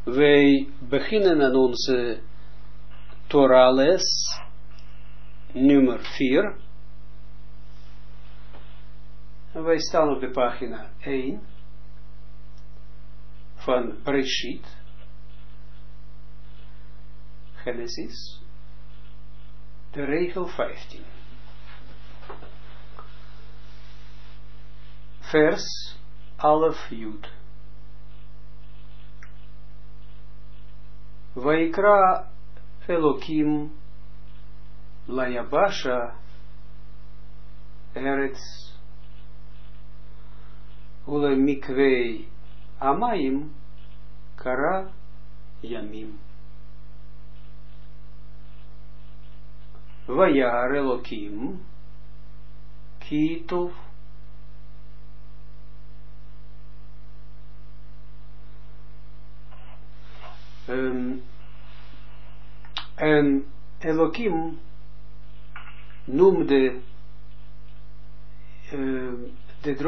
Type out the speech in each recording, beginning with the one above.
Wij beginnen aan onze Torah-les nummer 4. En wij staan op de pagina 1 van Bereshit, Genesis, de regel 15. Vers 11 Jud. Vaikra Elokim Layabasha Eretz Ulemikvei Amayim Kara Yamim. Vayar Elokim Kitov en Elohim noemde het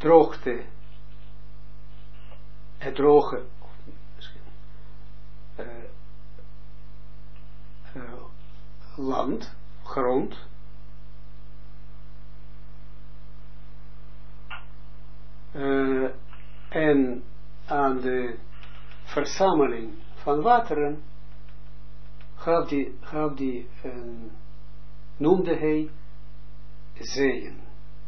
droge land, grond, en aan de verzameling van wateren noemde hij zeeën.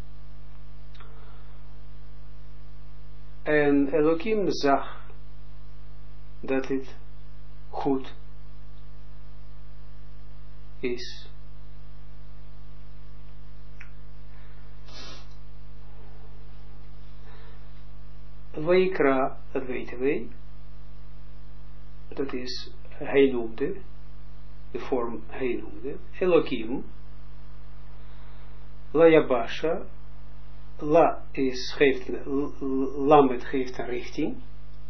En Elohim zag dat het goed is. Vaikra, dat weten wij, dat is, hij noemde, de vorm hij noemde, Elohim, Layabasha, La is, Lamet geeft een richting,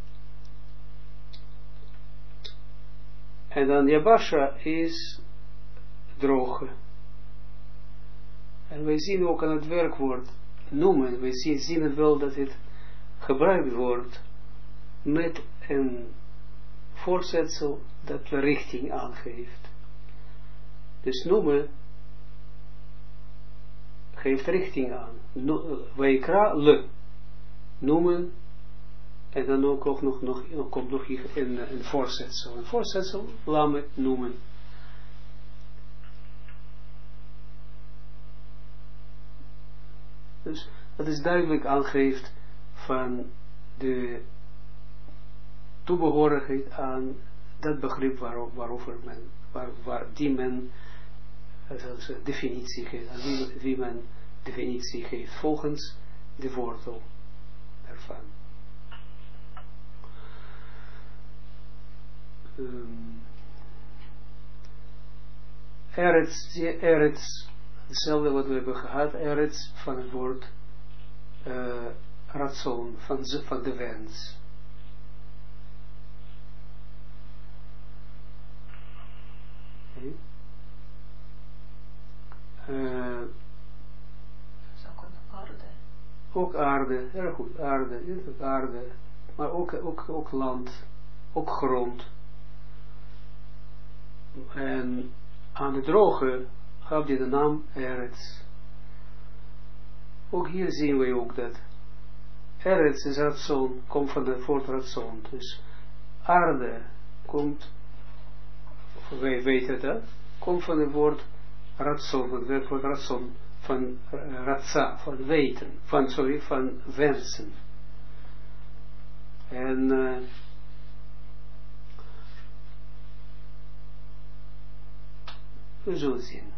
en dan Yabasha is droge. En wij zien ook aan het werkwoord noemen, wij zien het wel dat het gebruikt wordt met een voorzetsel dat de richting aangeeft. Dus noemen geeft richting aan. Vaikra le. Noemen. En dan ook komt nog een voorzetsel. Een voorzetsel, lamet, noemen. Dus dat is duidelijk aangeeft van de toebehorigheid aan dat begrip waarover men, die men definitie geeft, wie men definitie geeft volgens de wortel ervan. Eretz, hetzelfde wat we hebben gehad, Eretz van het woord ratson, van de wens. Ook aarde, erg goed, aarde, maar ook land, ook grond. En aan de droge gaf hij de naam Eretz. Ook hier zien we ook dat Eretz is ratson, komt van het woord ratson. Dus aarde komt, wij weten dat, komt van het woord ratson, van het werkwoord ratson, van ratsa, van weten, van wensen. En we zullen zien.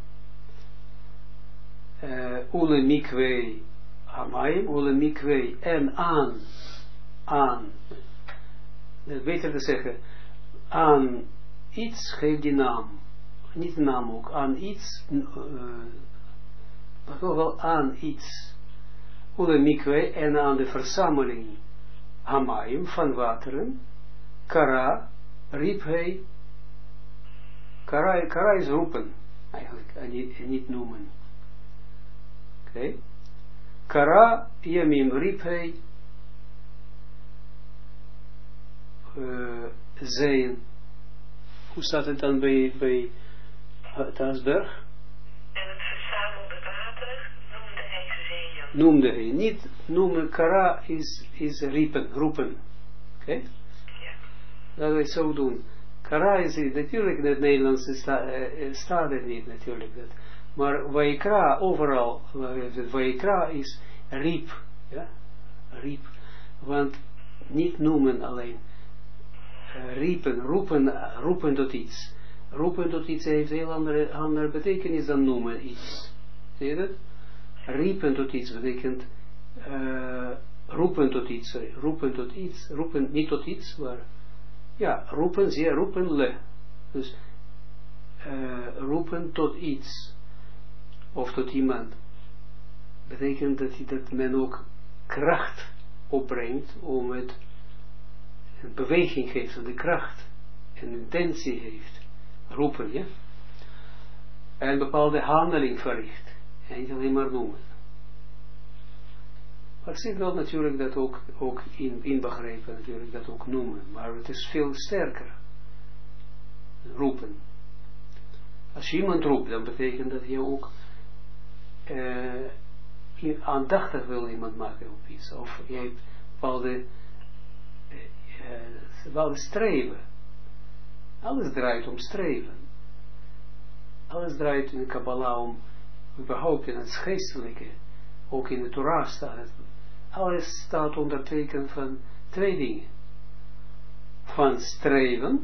Ule mikwei hamayim, ule mikwei en aan, beter te zeggen, aan iets geeft die naam. Niet de naam ook, aan iets, maar toch wel aan iets. Ule mikwei en aan de verzameling hamayim van wateren, kara, riep hij, kara is roepen, eigenlijk, en niet noemen. Oké. Kara Yamim riep hij zijn. Hoe staat het dan bij Taasberg? En het verzamelde water noemde hij zeeën. Noemde hij. Niet noemen, kara is roepen. Oké? Ja. Dat wij zo doen. Kara is natuurlijk, in het Nederlands staat het niet natuurlijk. Dat. Maar Vaikra, overal, Vaikra is riep. Ja? Riep. Want niet noemen alleen. Roepen tot iets. Roepen tot iets heeft heel andere betekenis dan noemen iets. Zie je dat? Riepen tot iets betekent roepen tot iets. Roepen niet tot iets, maar ja, roepen le. Dus roepen tot iets. Of tot iemand. Betekent dat men ook kracht opbrengt om het een beweging geeft aan de kracht. Een intentie heeft. Roepen, ja. En een bepaalde handeling verricht. En niet alleen maar noemen. Maar ik zie wel natuurlijk dat ook inbegrepen natuurlijk dat ook noemen. Maar het is veel sterker. Roepen. Als je iemand roept, dan betekent dat je ook aandachtig wil iemand maken op iets. Of je hebt bepaalde streven. Alles draait om streven. Alles draait in de Kabbalah om, überhaupt in het geestelijke, ook in de Torah staat het. Alles staat onder teken van twee dingen. Van streven,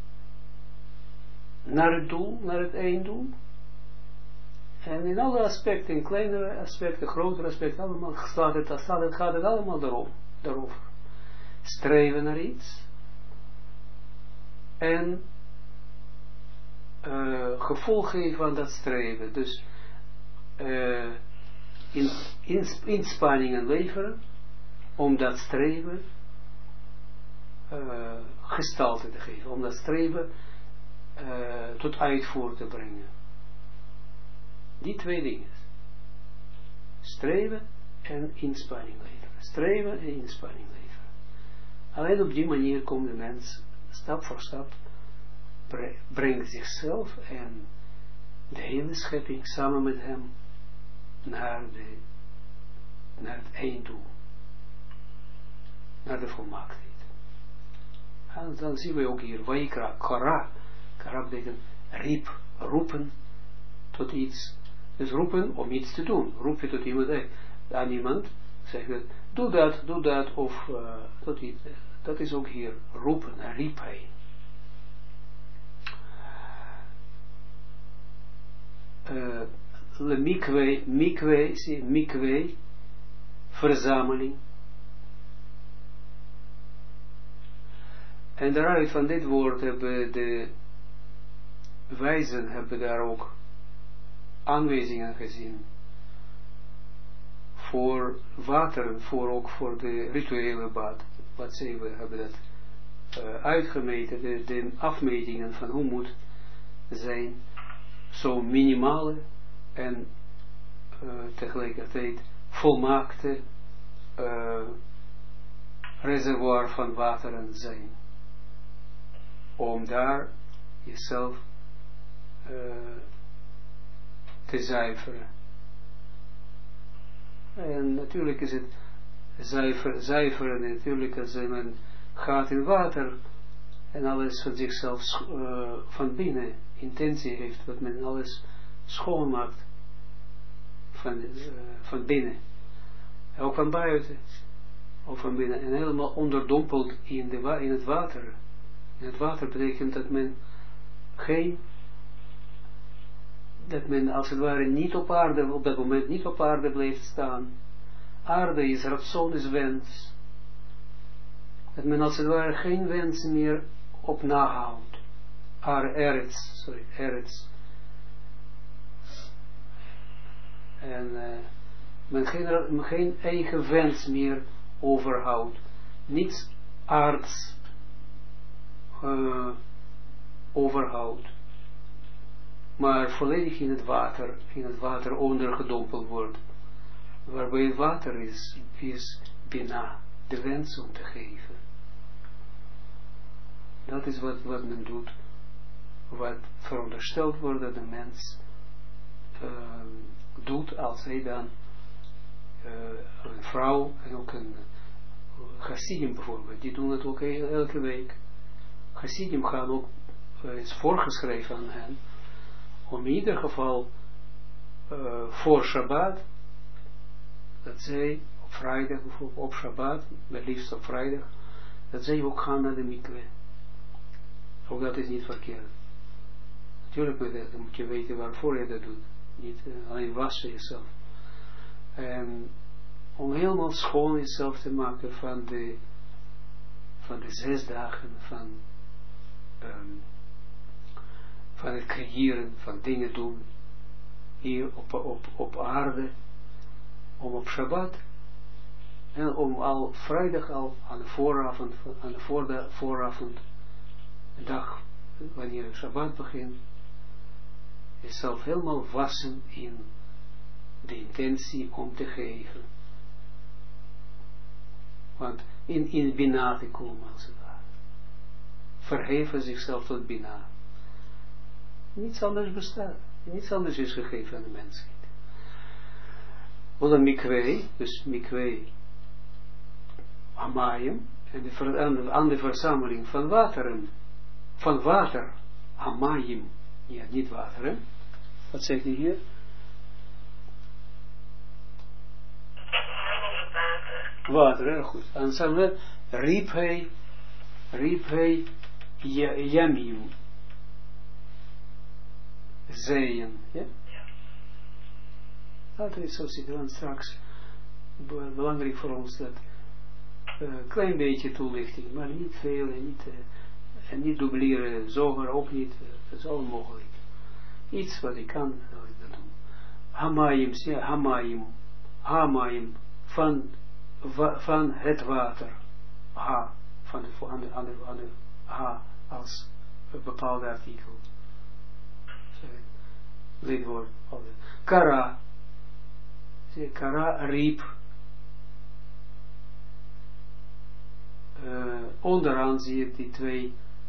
naar het doel, naar het einddoel. En in alle aspecten, in kleinere aspecten, grotere aspecten, allemaal gaat het allemaal daarover. Streven naar iets. En gevolg geven aan dat streven. Dus inspanningen leveren om dat streven gestalte te geven. Om dat streven tot uitvoer te brengen. Die twee dingen. Streven en inspanning leveren. Streven en inspanning leveren. Alleen op die manier komt de mens stap voor stap, brengt zichzelf en de hele schepping samen met hem naar het einddoel. Naar de volmaaktheid. En dan zien we ook hier, Vaikra, Kara. Kara betekent riep, roepen tot iets. Dus roepen om iets te doen. Roep je tot iemand, aan iemand, zeg je, doe dat, of tot iets. Dat is ook hier roepen, riep hij. Mikwe, verzameling. En daaruit van dit woord hebben de wijzen daar ook aanwijzingen gezien voor water, ook voor de rituele bad. Wat zeggen we, hebben dat uitgemeten, de afmetingen van hoe moet zijn, zo minimale en tegelijkertijd volmaakte reservoir van wateren zijn. Om daar jezelf te zuiveren. En natuurlijk is het zuiveren, natuurlijk als men gaat in water en alles van zichzelf van binnen intentie heeft, dat men alles schoonmaakt van binnen. Ook van buiten, of van binnen, en helemaal onderdompeld in het water. In het water betekent dat men als het ware niet op aarde, op dat moment niet op aarde blijft staan. Aarde is ratson, is wens. Dat men als het ware geen wens meer op nahoudt. Eretz. En men geen eigen wens meer overhoudt. Niets aards overhoudt. Maar volledig in het water ondergedompeld wordt. Waarbij het water is bina, de wens om te geven. Dat is wat men doet, wat verondersteld wordt dat de mens doet als hij dan een vrouw en ook een Chassidim bijvoorbeeld, die doen het ook elke week. Chassidim gaan ook, is voorgeschreven aan hen, om in ieder geval voor Shabbat, dat zij op vrijdag, bijvoorbeeld op Shabbat, het liefst op vrijdag, dat zij ook gaan naar de mikwe. Ook dat is niet verkeerd. Natuurlijk moet je weten waarvoor je dat doet. Niet alleen wassen jezelf. En om helemaal schoon jezelf te maken van de 6 dagen van het creëren, van dingen doen, hier op aarde, om op Shabbat, en om al vrijdag al aan de vooravond, de dag, wanneer Shabbat begint, jezelf helemaal wassen in de intentie om te geven. Want in Bina te komen, als het ware. Verheven zichzelf tot Bina. Niets anders bestaat. Niets anders is gegeven aan de mensheid. Wel een mikwe, dus mikwe Hamayim, en aan de verzameling van wateren, van water, Hamayim, ja, niet water, hè? Wat zegt hij hier? Water, erg goed. En samen riep hij Yamim. Zeeën, ja? Altijd zo zit dan straks belangrijk voor ons dat klein beetje toelichting, maar niet veel en niet dubleren, zoger ook niet, dat is onmogelijk. Iets wat ik kan, zal ik dat doen. Hamayim, ja, Hamayim, van het water, ha, van de ha, als een bepaalde artikel. Lidwoord, Kara, Kara riep, onderaan zie je die 2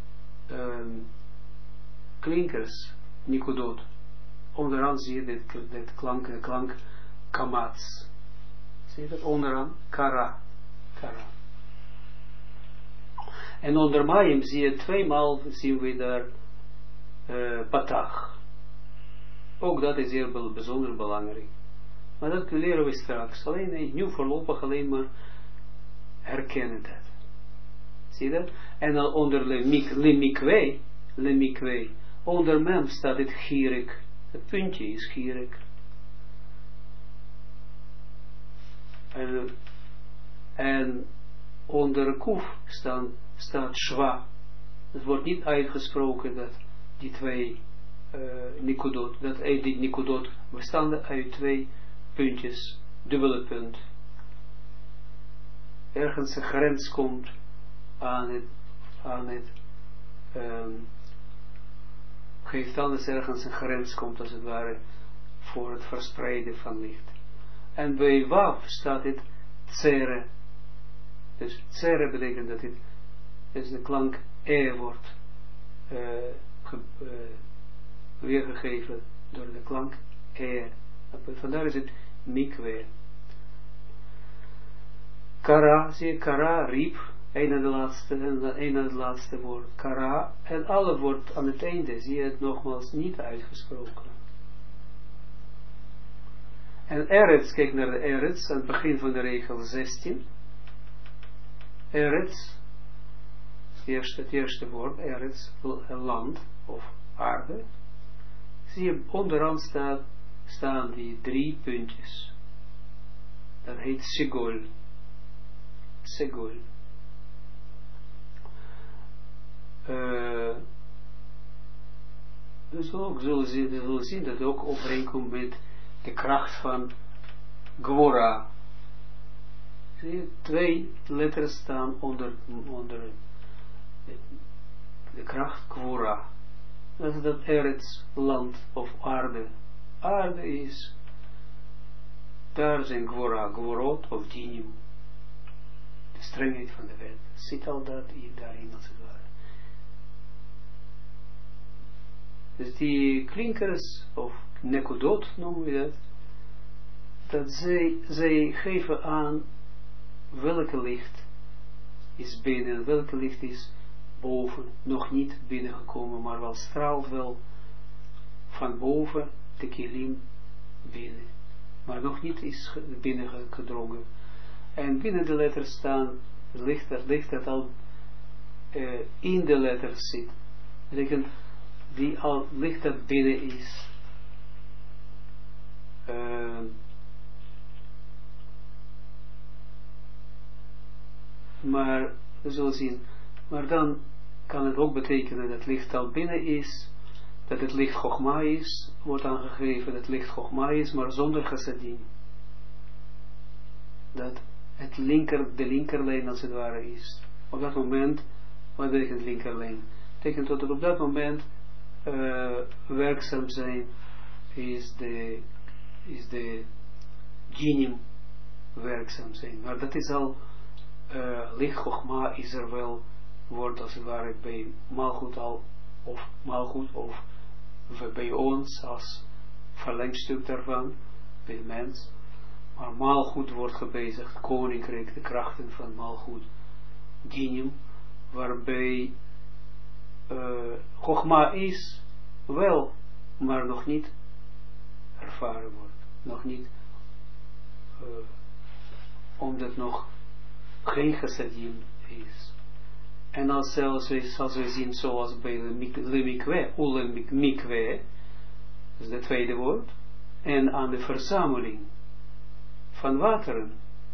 klinkers, Nikodot. Onderaan zie je dit klank kamats. Zie je dat onderaan? Kara. En onder Mayim zie je 2 maal zien we daar patach. Ook dat is heel bijzonder belangrijk. Maar dat leren we straks. Alleen nu voorlopig alleen maar herkennen dat. Zie je dat? En dan onder le mikwe, onder mem staat het gierik. Het puntje is gierik. En onder kuf staat shwa. Het wordt niet uitgesproken dat die 2 nikodot, dat die nikodot bestaan uit 2 puntjes, dubbele punt. Ergens een grens komt aan het geeft anders ergens een grens komt als het ware voor het verspreiden van licht. En bij waf staat het tsere. Dus tsere betekent dat het dus de klank wordt weergegeven door de klank vandaar is het mikwe. Kara, zie je, kara, riep, een aan het laatste woord, kara, en alle wordt aan het einde, zie je het nogmaals niet uitgesproken. En eretz, kijk naar de eretz, aan het begin van de regel 16, eretz, het eerste woord, eretz, land, of aarde, zie je onderaan staan die 3 puntjes. Dat heet segol. Segol. Dus ook zullen zien dat ook overeenkomt met de kracht van Gwora. Zie je, 2 letters staan onder de kracht Gwora. Dat is dat Eretz, land of aarde. Aarde is, daar zijn Gwora, Gworot of Dinim. De strengheid van de wet. Zit al dat daarin als het ware. Dus die klinkers, of nekudot noemen we dat, dat zij geven aan welke licht is binnen, welke licht is boven, nog niet binnengekomen, maar wel straalt wel van boven de kilim binnen, maar nog niet is binnengedrongen. En binnen de letters staan licht dat al in de letters zit. Dat betekent die al licht dat binnen is. Maar we zullen zien. Maar dan kan het ook betekenen dat het licht al binnen is, dat het licht Chogma is, wordt aangegeven dat het licht Chogma is, maar zonder chassadim. Dat het de linkerlijn als het ware is. Op dat moment, wat betekent linkerlijn? Betekent dat op dat moment werkzaam zijn is de ginim werkzaam zijn. Maar dat is al licht Chogma is er wel, wordt als het ware bij Malchut al, of Malchut, of bij ons als verlengstuk daarvan, bij de mens. Maar Malchut wordt gebezigd, koninkrijk, de krachten van Malchut, Ginim, waarbij Chogma is wel, maar nog niet ervaren wordt. Nog niet, omdat nog geen chassadim is. En als we zien, zoals bij de mikwe, dat is het tweede woord, en aan de verzameling van wateren,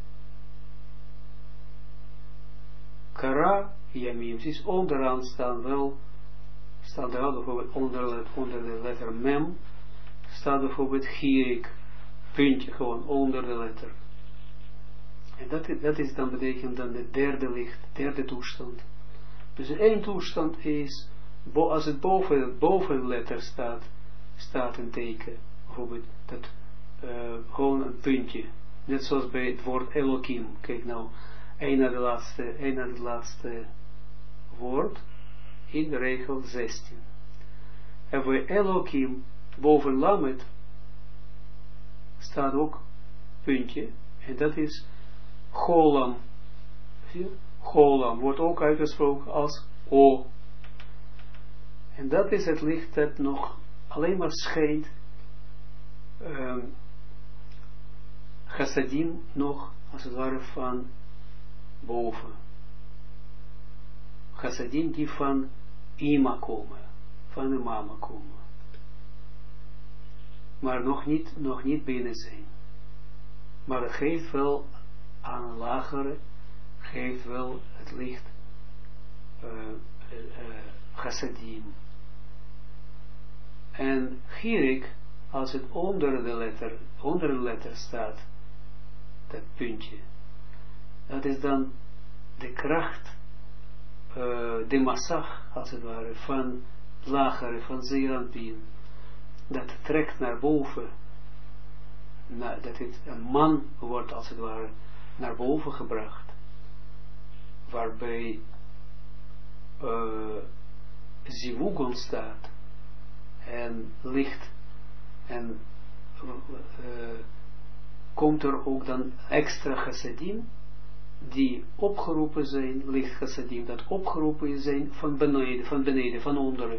kara, yamim, is onderaan staan er wel bijvoorbeeld onder de letter mem, staat bijvoorbeeld girik, puntje, gewoon onder de letter. En dat is dan betekent dan de derde licht, derde toestand. Dus één toestand is, als het boven letter staat een teken, bijvoorbeeld dat gewoon een puntje, net zoals bij het woord Elohim. Kijk nou, één naar het laatste woord, in de regel 16. Hebben we Elohim, boven Lamed, staat ook puntje, en dat is Cholam. Cholam wordt ook uitgesproken als O. En dat is het licht dat nog alleen maar schijnt, chassadim nog, als het ware, van boven. Chassadim die van Ima komen, van de mama komen. Maar nog niet binnen zijn. Maar het geeft wel aan een lagere, geeft wel het licht chassadim. En girik, als het onder de letter staat, dat puntje, dat is dan de kracht, de massag, als het ware, van lagere, van zeeranpien, dat trekt naar boven, dat het een man wordt, als het ware, naar boven gebracht, waarbij zivug ontstaat, en licht, en komt er ook dan extra chassadim, die opgeroepen zijn, licht chassadim, dat opgeroepen zijn van beneden, van onderen.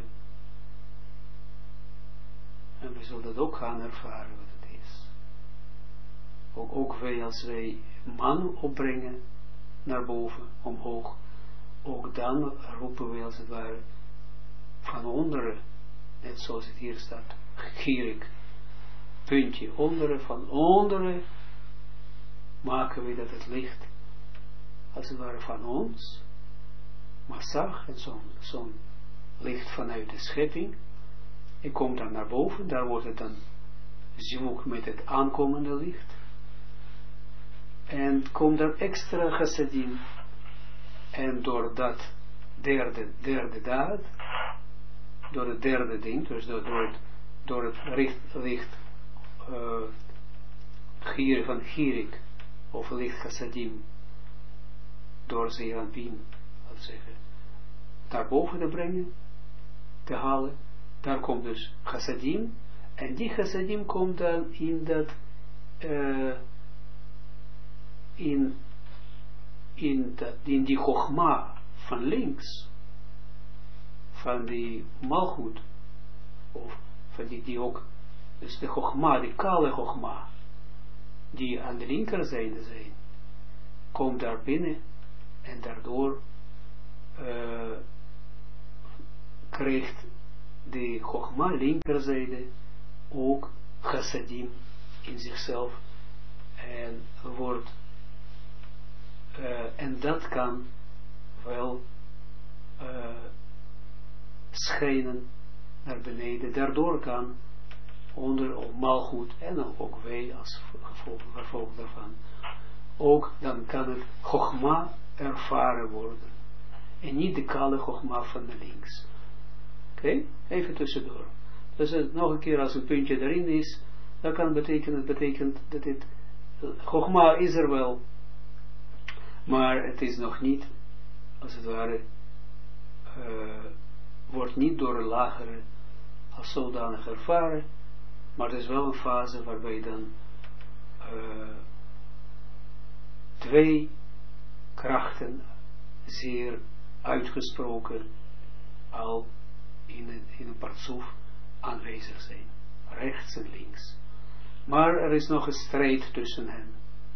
En we zullen dat ook gaan ervaren wat het is. Ook wij, als wij man opbrengen naar boven, omhoog, ook dan roepen wij als het ware van onderen, net zoals het hier staat, girik, puntje, onderen, van onderen maken we dat het licht, als het ware van ons, massag, en zo'n licht vanuit de schepping, en komt dan naar boven, daar wordt het dan zivug met het aankomende licht, en komt er extra chassadim, en door dat derde daad, door het derde ding, dus door het licht van girik, of licht chassadim, door zeeranpien, laten we zeggen, daarboven te brengen, te halen, daar komt dus chassadim, en die chassadim komt dan in dat, in die chogma van links, van die malchut, of van die ook, dus de chogma, die kale chogma, die aan de linkerzijde zijn, komt daar binnen, en daardoor krijgt de chogma linkerzijde ook chassadim in zichzelf, en wordt en dat kan wel schijnen naar beneden. Daardoor kan onder malgoed en ook wij als gevolg daarvan ook, dan kan het chogma ervaren worden en niet de kale chogma van de links. Oké? Even tussendoor. Dus nog een keer als een puntje erin is, dat kan betekenen, dat het chogma is er wel, maar het is nog niet, als het ware, wordt niet door een lagere als zodanig ervaren, maar het is wel een fase waarbij dan twee krachten zeer uitgesproken al in een partsoef aanwezig zijn, rechts en links. Maar er is nog een strijd tussen hen.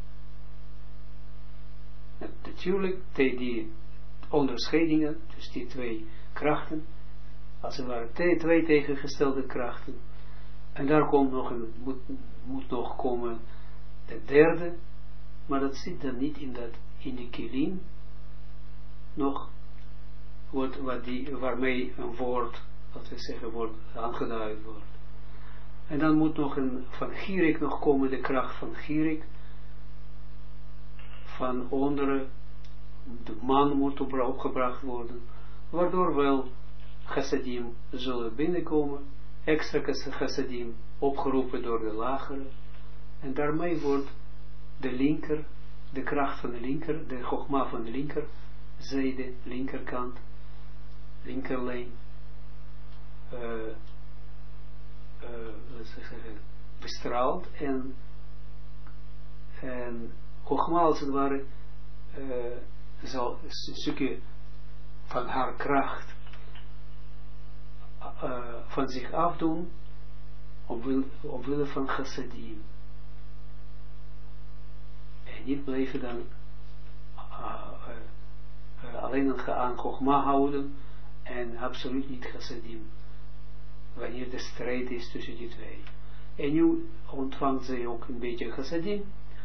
Natuurlijk, die onderscheidingen, dus die twee krachten, als het ware twee tegengestelde krachten, en daar komt nog moet nog komen de derde, maar dat zit dan niet in die kilim, nog waarmee een woord, wat we zeggen, wordt aangeduid wordt. En dan moet nog van Gierik nog komen, de kracht van Gierik, van onderen, de man moet opgebracht worden, waardoor wel chassadim zullen binnenkomen, extra chassadim opgeroepen door de lagere, en daarmee wordt de linker, de kracht van de linker, de chogma van de linkerzijde, linkerkant, linkerlijn, bestraald, en chogma als het ware zal een stukje van haar kracht van zich afdoen omwille van chassadim. En niet blijven dan alleen aan chogma houden en absoluut niet chassadim, wanneer de strijd is tussen die twee. En nu ontvangt zij ook een beetje chassadim,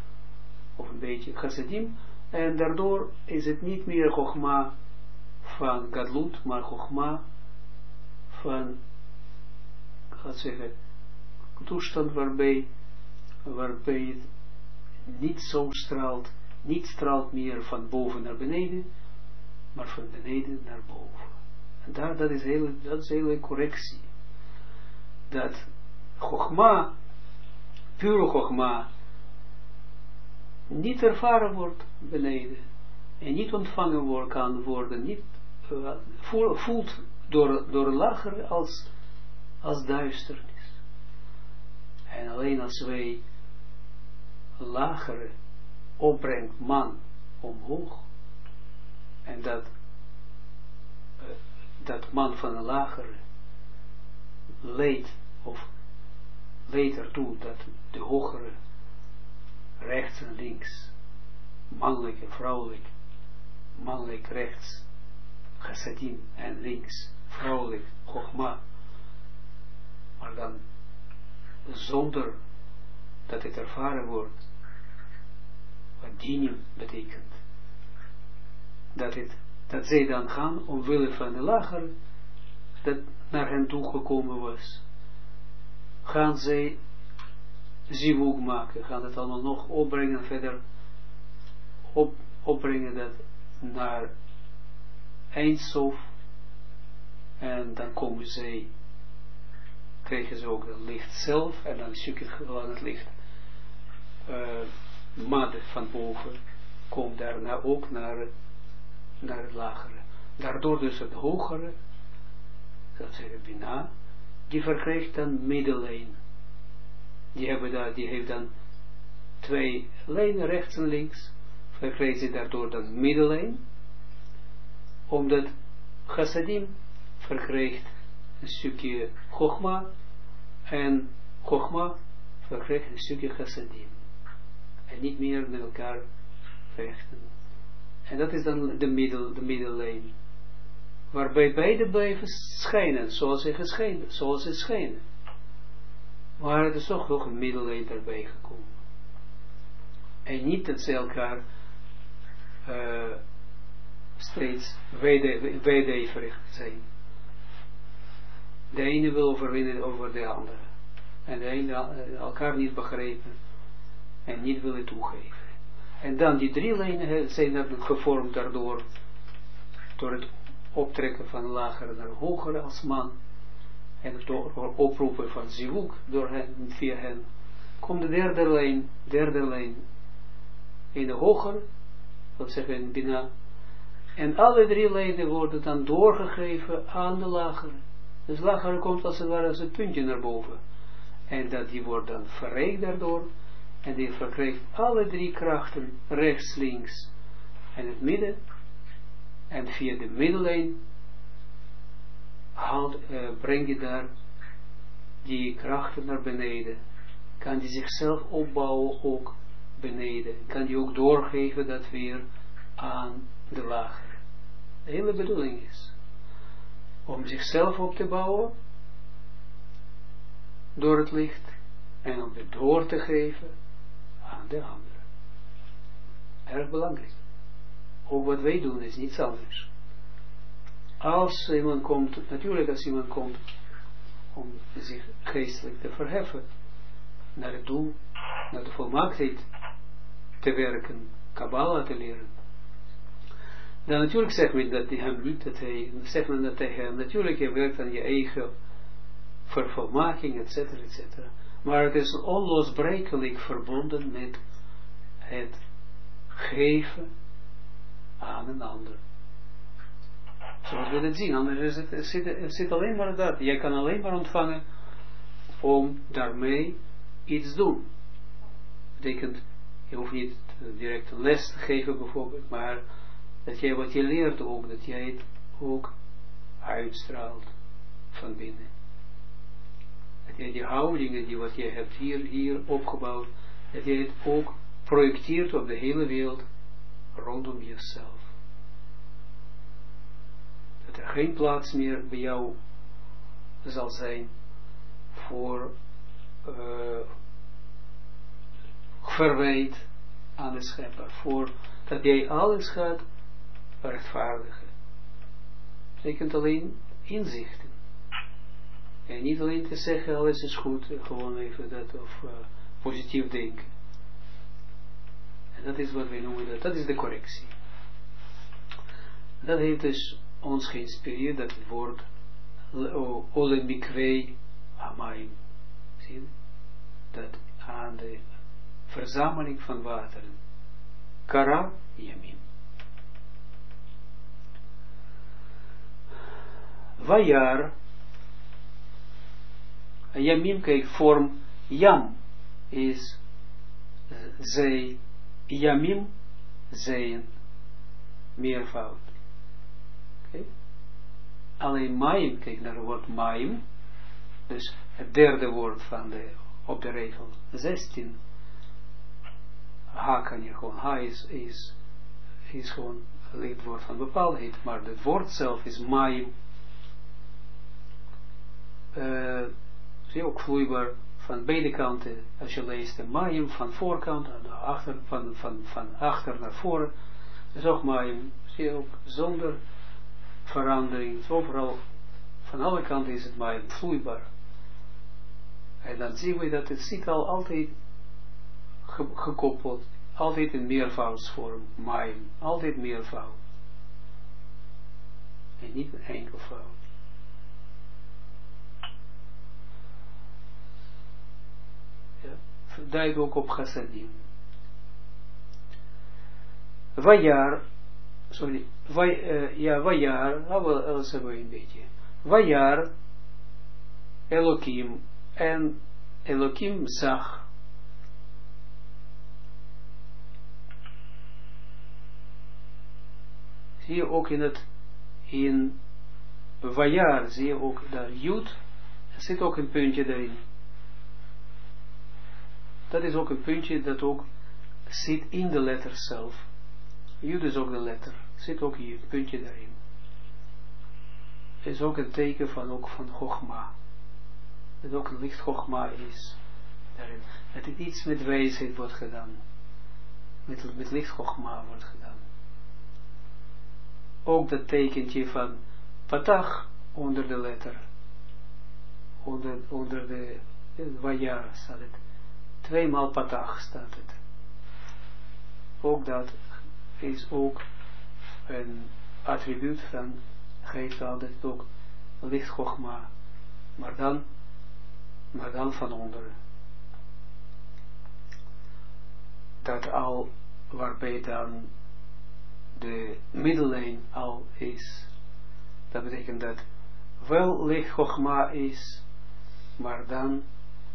en daardoor is het niet meer chogma van gadlut, maar chogma van, laat zeggen, toestand waarbij het niet zo straalt, niet straalt meer van boven naar beneden, maar van beneden naar boven. En dat is hele correctie. Dat chogma, pure chogma, niet ervaren wordt beneden en niet ontvangen kan worden, niet voelt door lager als duisternis. En alleen als wij lagere opbrengt man omhoog, en dat man van een lagere leidt ertoe dat de hogere rechts en links, mannelijk en vrouwelijk, mannelijk rechts, chassadim, en links, vrouwelijk, chogma, maar dan zonder dat het ervaren wordt, wat dinim betekent, dat zij dan gaan, omwille van de lager, dat naar hen toegekomen was, gaan zij zivug maken, gaan het allemaal nog opbrengen, verder opbrengen dat naar eindsof, en dan komen zij, krijgen ze ook het licht zelf, en dan een stukje van het licht, madde van boven, komt daarna ook naar het lagere. Daardoor dus het hogere, dat zeggen bina, die verkrijgt dan middellijn. Die heeft dan 2 lijnen, rechts en links, verkrijgt ze daardoor dan middellijn, omdat chassadim verkrijgt een stukje chogma, en chogma verkrijgt een stukje chassadim. En niet meer met elkaar vechten. En dat is dan de middellijn. Waarbij beide blijven schijnen, zoals ze schijnen. Maar er is toch nog een middellijn daarbij gekomen. En niet dat ze elkaar steeds wedijverig zijn. De ene wil overwinnen over de andere. En de ene elkaar niet begrijpen. En niet willen toegeven. En dan die 3 lijnen zijn dan gevormd daardoor. Door het optrekken van lagere naar hogere als man. En door oproepen van zivuk door hen, via hen. Komt de derde lijn in de hogere. Dat zeggen in Bina. En alle 3 lijnen worden dan doorgegeven aan de lagere. Dus lagere komt als het ware als een puntje naar boven. En dat die wordt dan verrijkt daardoor. En die verkrijgt alle 3 krachten, rechts, links en het midden. En via de middellijn breng je daar die krachten naar beneden. Kan die zichzelf opbouwen ook beneden. Kan die ook doorgeven dat weer aan de lagere. De hele bedoeling is om zichzelf op te bouwen door het licht en om het door te geven aan de andere. Erg belangrijk. Ook wat wij doen is niets anders. Als iemand komt, natuurlijk als iemand komt om zich geestelijk te verheffen naar het doel, naar de volmaaktheid te werken, Kabbalah te leren, dan natuurlijk zegt men dat hem niet, zegt men dat tegen hem, natuurlijk je werkt aan je eigen vervolmaking, etc. Maar het is onlosbrekelijk verbonden met het geven aan een ander. Zoals we dat zien, anders zit alleen maar dat. Jij kan alleen maar ontvangen om daarmee iets doen. Betekent, je hoeft niet direct een les te geven bijvoorbeeld, maar dat jij wat je leert ook, dat jij het ook uitstraalt van binnen. Dat jij die houdingen, die wat jij hebt hier opgebouwd, dat jij het ook projecteert op de hele wereld rondom jezelf. Dat er geen plaats meer bij jou zal zijn voor verwijt aan de schepper, voor dat jij alles gaat rechtvaardigen. Dat betekent alleen inzichten. En niet alleen te zeggen alles is goed, gewoon even dat of positief denken. En dat is wat wij noemen, dat is de correctie. Dat heeft dus ons geïnspireerd, dat het woord Ole Mikwei Hamayim. Zie je? Dat aan de verzameling van wateren. Kara Yamim. Vajar. Yamim, kijk, vorm Yam is zee. Yamim, zeeën. Meervoud. Okay. Alleen Maim, kijk naar het woord Maim. Dus het derde woord van op de regel 16. Ha kan je gewoon, ha is gewoon het woord van bepaaldheid, maar het woord zelf is Maim. Zie je ook vloeibaar van beide kanten, als je leest de Maim van voorkant naar achter, van achter naar voren, is ook Maim, zie je ook zonder verandering, overal, van alle kanten is het Maim vloeibaar. En dan zien we dat het zit al altijd gekoppeld, altijd in meervoudsvorm, Maim, altijd meervoud. En niet een enkelvoud. Duidt ook op chassadim. Vajar, sorry, Vajar, alles hebben we een beetje. Vajar, Elohim, en Elohim zag. Zie je ook in Vajar, zie je ook daar Jud, er zit ook een puntje daarin. Dat is ook een puntje dat ook zit in de letter zelf. Jud is ook de letter, zit ook hier een puntje daarin. Is ook een teken van Chogma. Dat ook een licht Chogma is daarin. Dat het iets met wijsheid wordt gedaan. Met licht Chogma wordt gedaan. Ook dat tekentje van Patach onder de letter. Onder de Vajar staat het. 2 maal Patach staat het. Ook dat is ook een attribuut van, geeft altijd ook licht Chogma, maar dan van onderen. Dat al, waarbij dan de middellijn al is. Dat betekent dat wel licht Chogma is, maar dan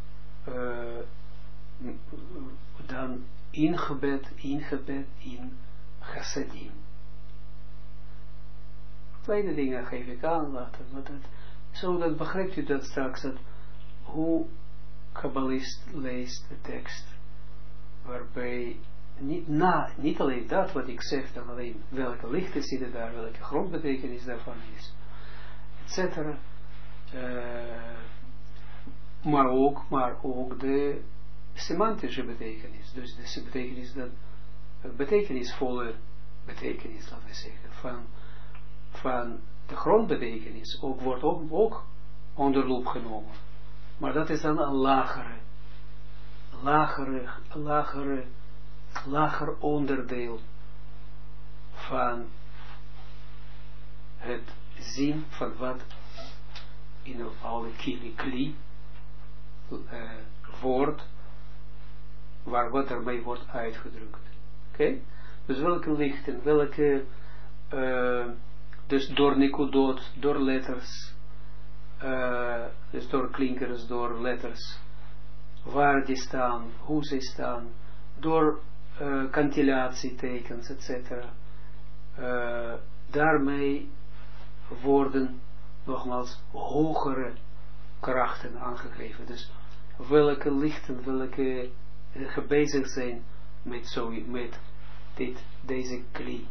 ingebed in chassadim. Kleine dingen geef ik aan later, zodat begrijpt u dat straks, dat hoe kabbalist leest de tekst, waarbij niet alleen dat wat ik zeg, dan alleen welke lichten zitten daar, welke grondbetekenis daarvan is, etc. Maar ook de semantische betekenis, dus de betekenis dat betekenisvolle betekenis, laten we zeggen, van de grondbetekenis wordt ook onder loep genomen. Maar dat is dan een lager onderdeel van het zien van wat in een oude kli woord, waar wat ermee wordt uitgedrukt. Oké? Dus welke lichten, welke dus door Nikodot, door letters, dus door klinkers, door letters, waar die staan, hoe ze staan, door kantilatietekens, etc. Daarmee worden nogmaals hogere krachten aangegeven. Dus welke lichten, welke gebezigd zijn met deze kli.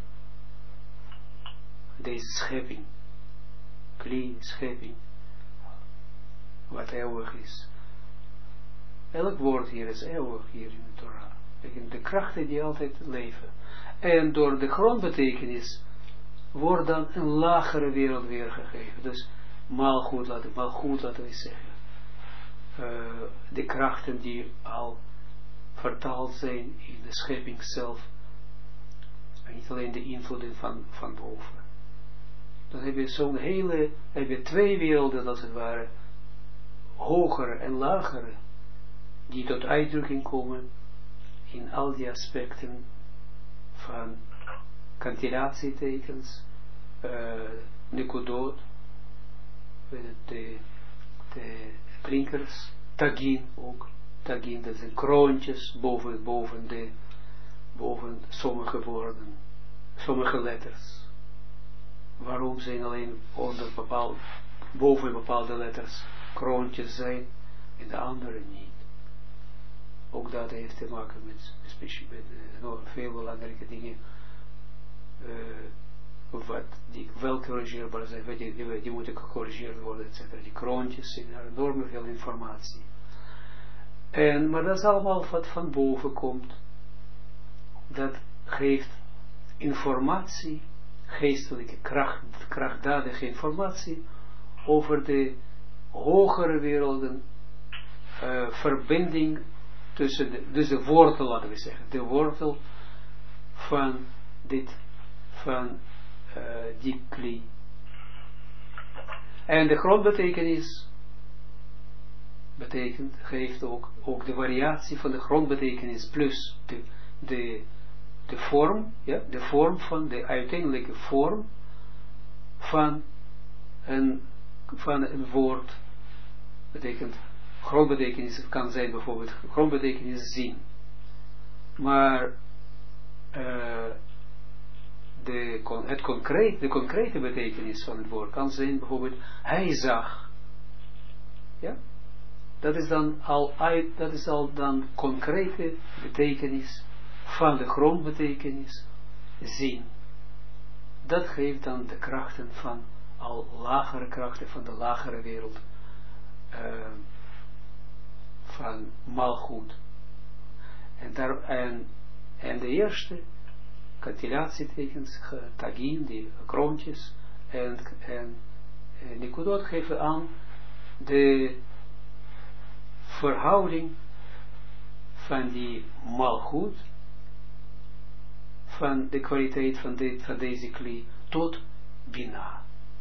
Deze schepping. Kli, schepping. Wat eeuwig is. Elk woord hier is eeuwig hier in de Torah. De krachten die altijd leven. En door de grondbetekenis wordt dan een lagere wereld weergegeven. Dus malgoed laten we zeggen. De krachten die al vertaald zijn in de schepping zelf. En niet alleen de invloeden van boven. Dan heb je heb je 2 werelden als het ware. Hogere en lagere. Die tot uitdrukking komen in al die aspecten van kantilatietekens, Nikodot, de klinkers, Tagin ook. Tagin, dat zijn kroontjes boven sommige woorden, sommige letters. Waarom zijn alleen boven bepaalde letters kroontjes zijn en de andere niet? Ook dat heeft te maken met veel belangrijke dingen, die wel corrigeerbaar zijn, die moeten gecorrigeerd worden, etc. Die kroontjes zijn er enorm veel informatie. Maar dat is allemaal wat van boven komt. Dat geeft informatie, geestelijke krachtdadige informatie over de hogere werelden, verbinding tussen dus de wortel, laten we zeggen, de wortel van die kli. En de grondbetekenis geeft ook de variatie van de grondbetekenis plus de vorm, ja, de vorm van de uiteindelijke vorm van een woord. betekent, grondbetekenis kan zijn bijvoorbeeld, grondbetekenis zien. Maar de concrete betekenis van het woord kan zijn bijvoorbeeld, hij zag. Ja? Dat is al dan concrete betekenis van de grondbetekenis zien. Dat geeft dan de krachten van al lagere krachten van de lagere wereld, van malgoed. En de eerste kantilatietekens, tagin, die kroontjes en Nikudot geven aan de verhouding van die malgoed, van de kwaliteit van deze kli tot bina.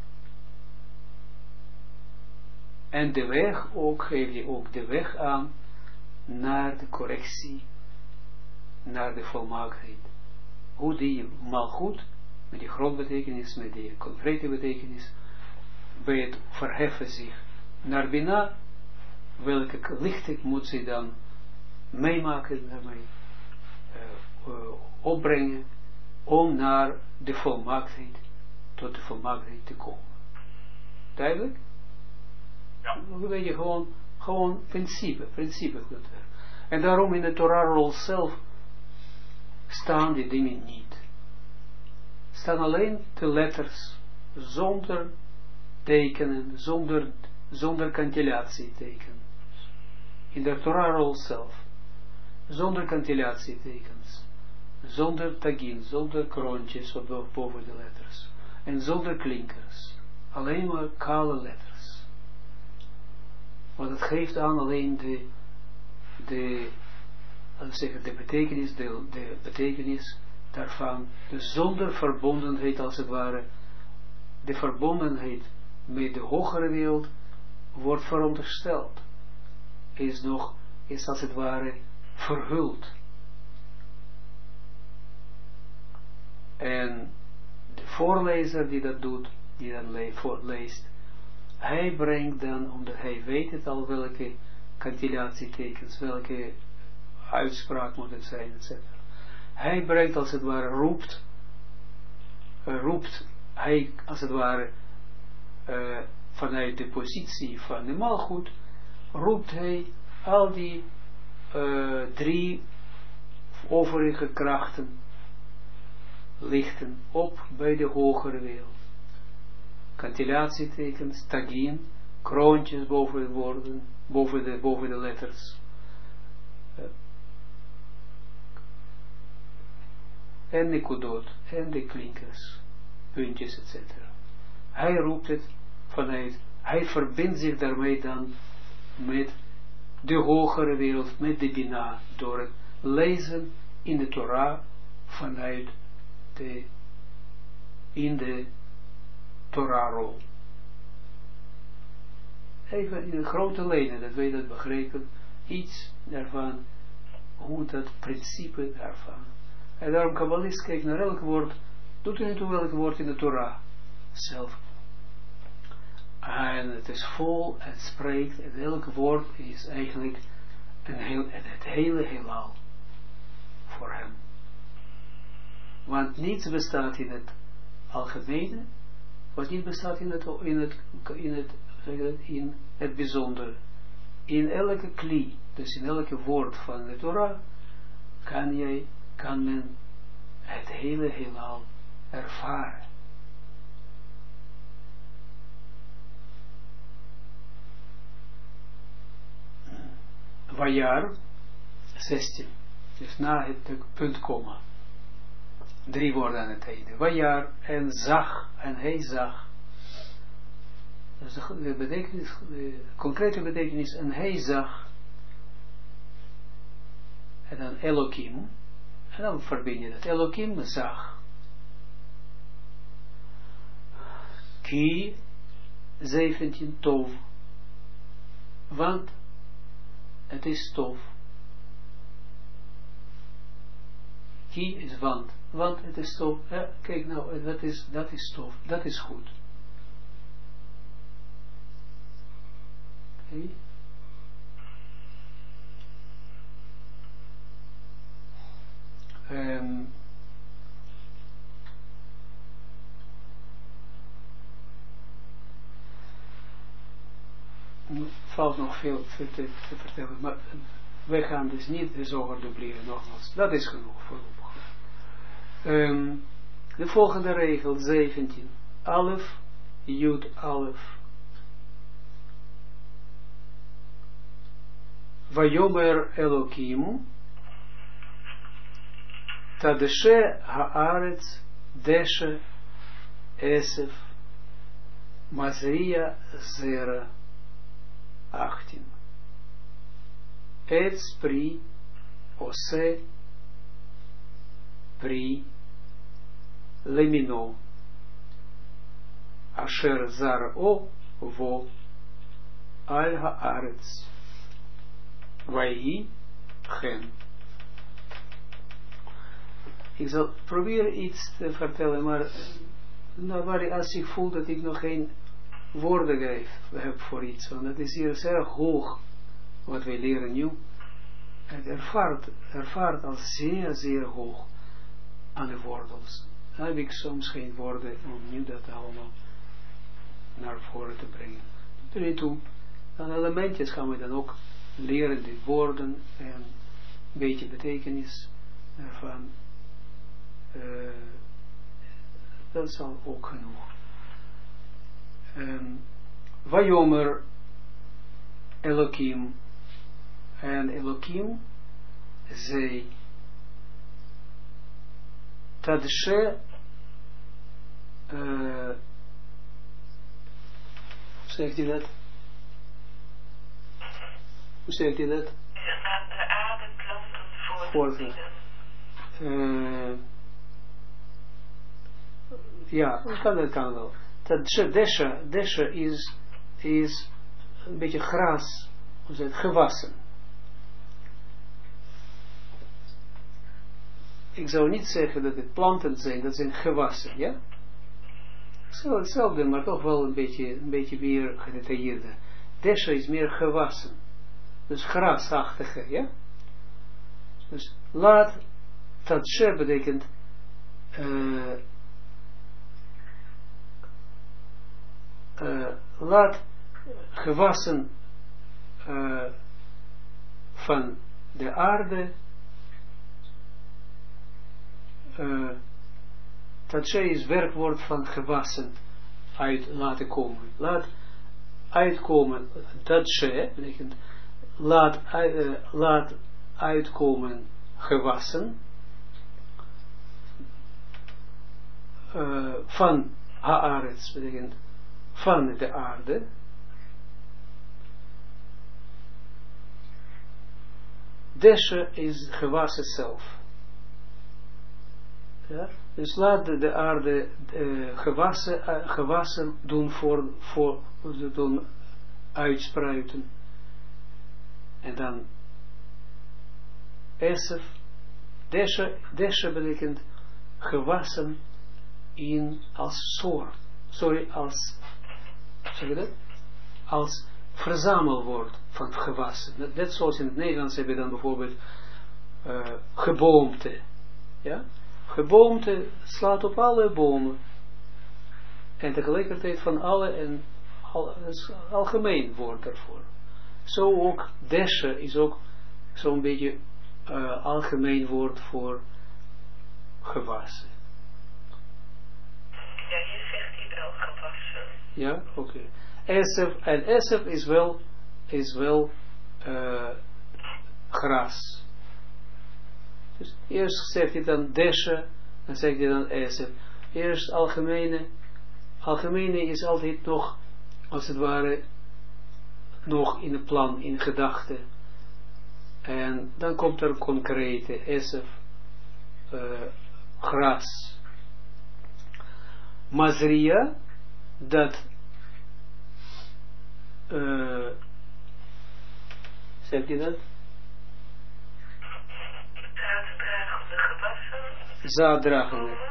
En de weg ook, geef je ook de weg aan naar de correctie, naar de volmaaktheid. Hoe die malgoed, met die grondbetekenis, met die concrete betekenis, bij het verheffen zich naar bina, welke lichting moet ze dan meemaken, daarmee opbrengen, om naar de volmaaktheid, tot de volmaaktheid te komen. Duidelijk? Ja. Dan weet je gewoon principe. En daarom in de Torah-rol zelf staan die dingen niet. Staan alleen de letters, zonder tekenen, zonder kantilatieteken. In de Torah-rol zelf, zonder kantilatietekens, zonder tagin, zonder kroontjes boven de letters, en zonder klinkers, alleen maar kale letters. Want het geeft aan alleen de betekenis daarvan, dus zonder verbondenheid als het ware, de verbondenheid met de hogere wereld wordt verondersteld, is als het ware verhuld. En de voorlezer die dat doet, die dan leest, hij brengt dan, omdat hij weet het al welke kantilatietekens, welke uitspraak moet het zijn, etc. Hij brengt als het ware, roept hij als het ware vanuit de positie van de malgoed, roept hij al die 3 overige krachten lichten op bij de hogere wereld. Kantilatietekens, tagin, kroontjes boven de woorden, boven de letters. En de kudot, en de klinkers, puntjes, etc. Hij roept het vanuit, hij verbindt zich daarmee dan met de hogere wereld, met de Bina, door het lezen in de Torah vanuit in de Torah-rol. Even in grote lijnen, dat wij dat begrijpen, iets daarvan, hoe dat principe daarvan. En daarom kabbalist kijkt naar elk woord, doet er niet toe welk woord in de Torah zelf. En het is vol, het spreekt, en elk woord is eigenlijk het hele heelal voor hem. Want niets bestaat in het algemene, wat niet bestaat in het bijzondere. In elke kli, dus in elke woord van de Torah, kan men het hele heelal ervaren. Vajar 16, dus na het punt komma. 3 woorden aan het einde. Vajar en zag, en hij zag. Dat is de betekenis, de concrete betekenis, en hij zag. En dan Elohim. En dan verbind je dat. Elohim zag. Ki 17 tov. Want het is tof. Ki is want het is tof. Ja, kijk nou, dat is tof. Dat is goed. Okay. valt nog veel te vertellen, maar wij gaan dus niet de zoger dubleren, nogmaals. Dat is genoeg voorlopig. De volgende regel, 17. Alef, Jud, Alef. Vayomer Elokim, Tadeshe Haaretz, Deshe, Esef, Mazria, Zera, 18. Etz pri, ose, pri, lemino, asher zar o, vo, al haaretz, vai, gen. Ik zal proberen iets te vertellen, maar nou, als ik voel dat ik nog geen woorden heb voor iets, want dat is hier erg hoog, wat wij leren nu. Het ervaart als zeer, zeer hoog aan de wortels. Dan heb ik soms geen woorden om nu dat allemaal naar voren te brengen. Tot nu toe, aan elementjes gaan we dan ook leren die woorden en een beetje betekenis ervan. Dat is al ook genoeg. Vayomer Elokim, en Elokim zei Tadeshe hoe zegt hij dat? Hoe zegt hij dat? Aan de aarde planten voortbrengen. Ja, dat kan wel. Deshe is een beetje gras, hoe zeg het, gewassen. Ik zou niet zeggen dat het planten zijn, dat zijn gewassen, ja? Zo hetzelfde, maar toch wel een beetje meer gedetailleerder. Deshe is meer gewassen. Dus grasachtige, ja? Dus laat, tadshe betekent laat gewassen van de aarde tadshe is werkwoord van gewassen uit laten komen. Laat uitkomen, tadshe betekent laat uitkomen gewassen van haaretz betekent van de aarde. Deshe is gewassen zelf. Ja? Dus laat de aarde gewassen doen doen uitspruiten. En dan Esef, Deshe betekent gewassen in als soort. Sorry, als, zeg je dat? Als verzamelwoord van gewassen. Net zoals in het Nederlands heb je dan bijvoorbeeld geboomte. Ja? Geboomte slaat op alle bomen. En tegelijkertijd van alle en algemeen woord daarvoor. Zo ook deshe is ook zo'n beetje algemeen woord voor gewassen. Ja, hier zegt hij wel gewassen. Ja, oké. Esef, en Esef is wel gras. Dus eerst zegt hij dan deshe, dan zegt hij dan Esef. Eerst algemene is altijd nog, als het ware, nog in het plan, in gedachten. En dan komt er concrete, Esef, gras. Mazria, dat zegt hij dat? Zaaddragende gewassen. Zaaddragende.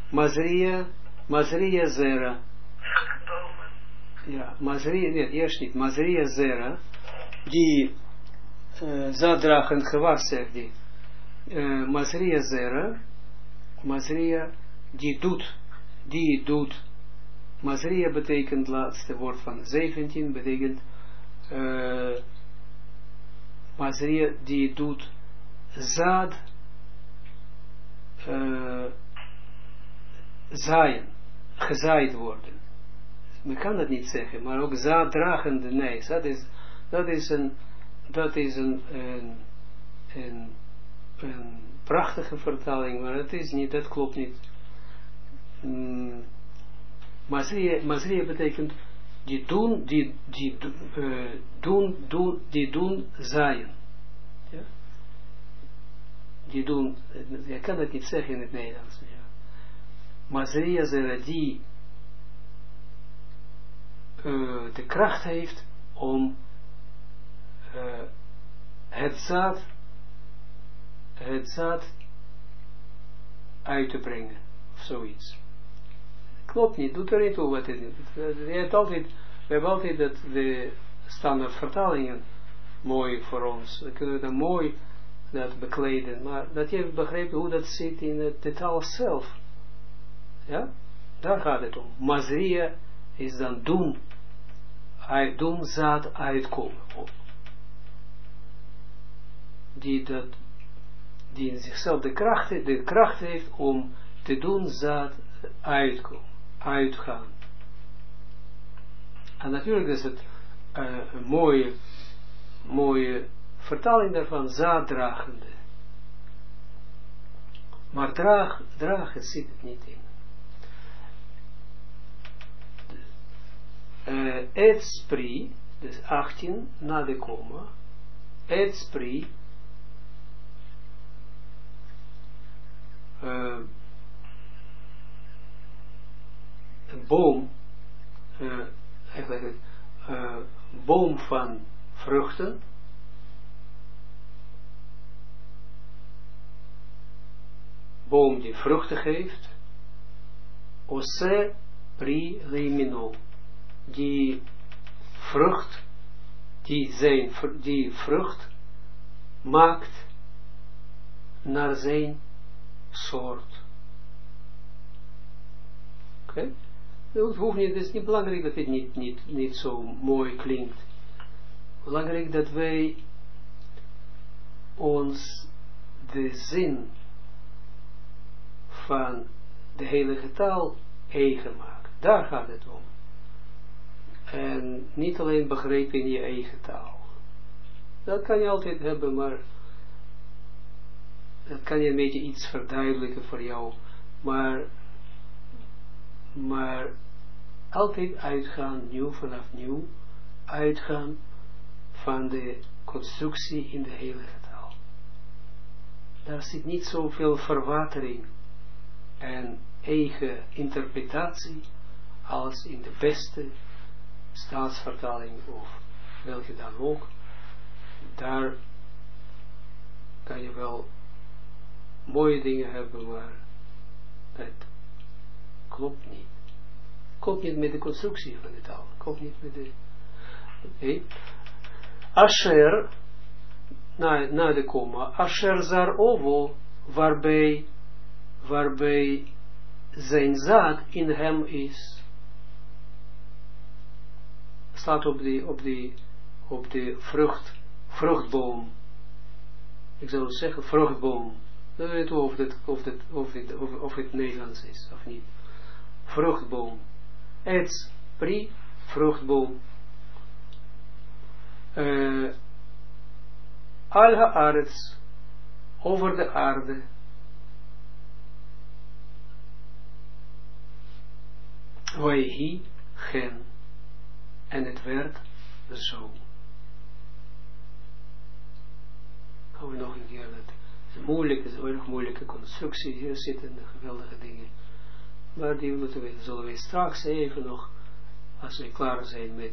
Mazria zera. Bomen. Ja, Mazria, nee, eerst niet. Mazria zera, die zaaddragend gewas, zegt hij. Masria Zera, Masria, die doet, Masria betekent, laatste woord van 17, betekent, Masria, die doet, zaad, zaaien, gezaaid worden. Men kan dat niet zeggen, maar ook zaaddragende, nee, dat is een prachtige vertaling, maar het is niet, dat klopt niet. Masria betekent die doen zaaien. Ja? Die doen, je kan dat niet zeggen in het Nederlands. Ja. Masria zera die de kracht heeft om het zaad uit te brengen, of zoiets. Klopt niet, doet er niet toe wat het is. We hebben altijd dat de standaard vertalingen mooi voor ons. We kunnen dan mooi dat bekleden, maar dat je begrijpt hoe dat zit in de taal zelf. Ja, daar gaat het om. Masria is dan doen zaad uitkomen. Die in zichzelf de kracht heeft om te doen zaad uitgaan. En natuurlijk is het een mooie vertaling daarvan, zaaddragende. Maar dragen zit het niet in. Etspri, dus 18 na de komma, etspri, een boom, eigenlijk boom van vruchten, boom die vruchten geeft, ose pri leimino, die vrucht maakt naar zijn soort. Oké? Het hoeft niet, het is niet belangrijk dat het niet zo mooi klinkt. Belangrijk dat wij ons de zin van de heilige taal eigen maken. Daar gaat het om. En niet alleen begrepen in je eigen taal. Dat kan je altijd hebben, maar dat kan je een beetje iets verduidelijken voor jou. Maar altijd uitgaan, vanaf nieuw, uitgaan van de constructie in de heilige taal. Daar zit niet zoveel verwatering en eigen interpretatie als in de beste staatsvertaling of welke dan ook. Daar kan je wel mooie dingen hebben, maar het klopt niet. Klopt niet met de constructie van de taal. Klopt niet met de... Okay. Asher, na de komma, Asher zar ovo, waarbij zijn zaad in hem is. Staat op de vruchtboom. Ik zou zeggen vruchtboom. Dan weet je of het Nederlands is of niet. Vruchtboom. Ets, pri, vruchtboom. Al haaretz, over de aarde. Waihi gen. En het werd zo. Gaan we nog een keer, dat is een erg moeilijke constructie, hier zitten geweldige dingen, maar die zullen we straks even nog, als we klaar zijn met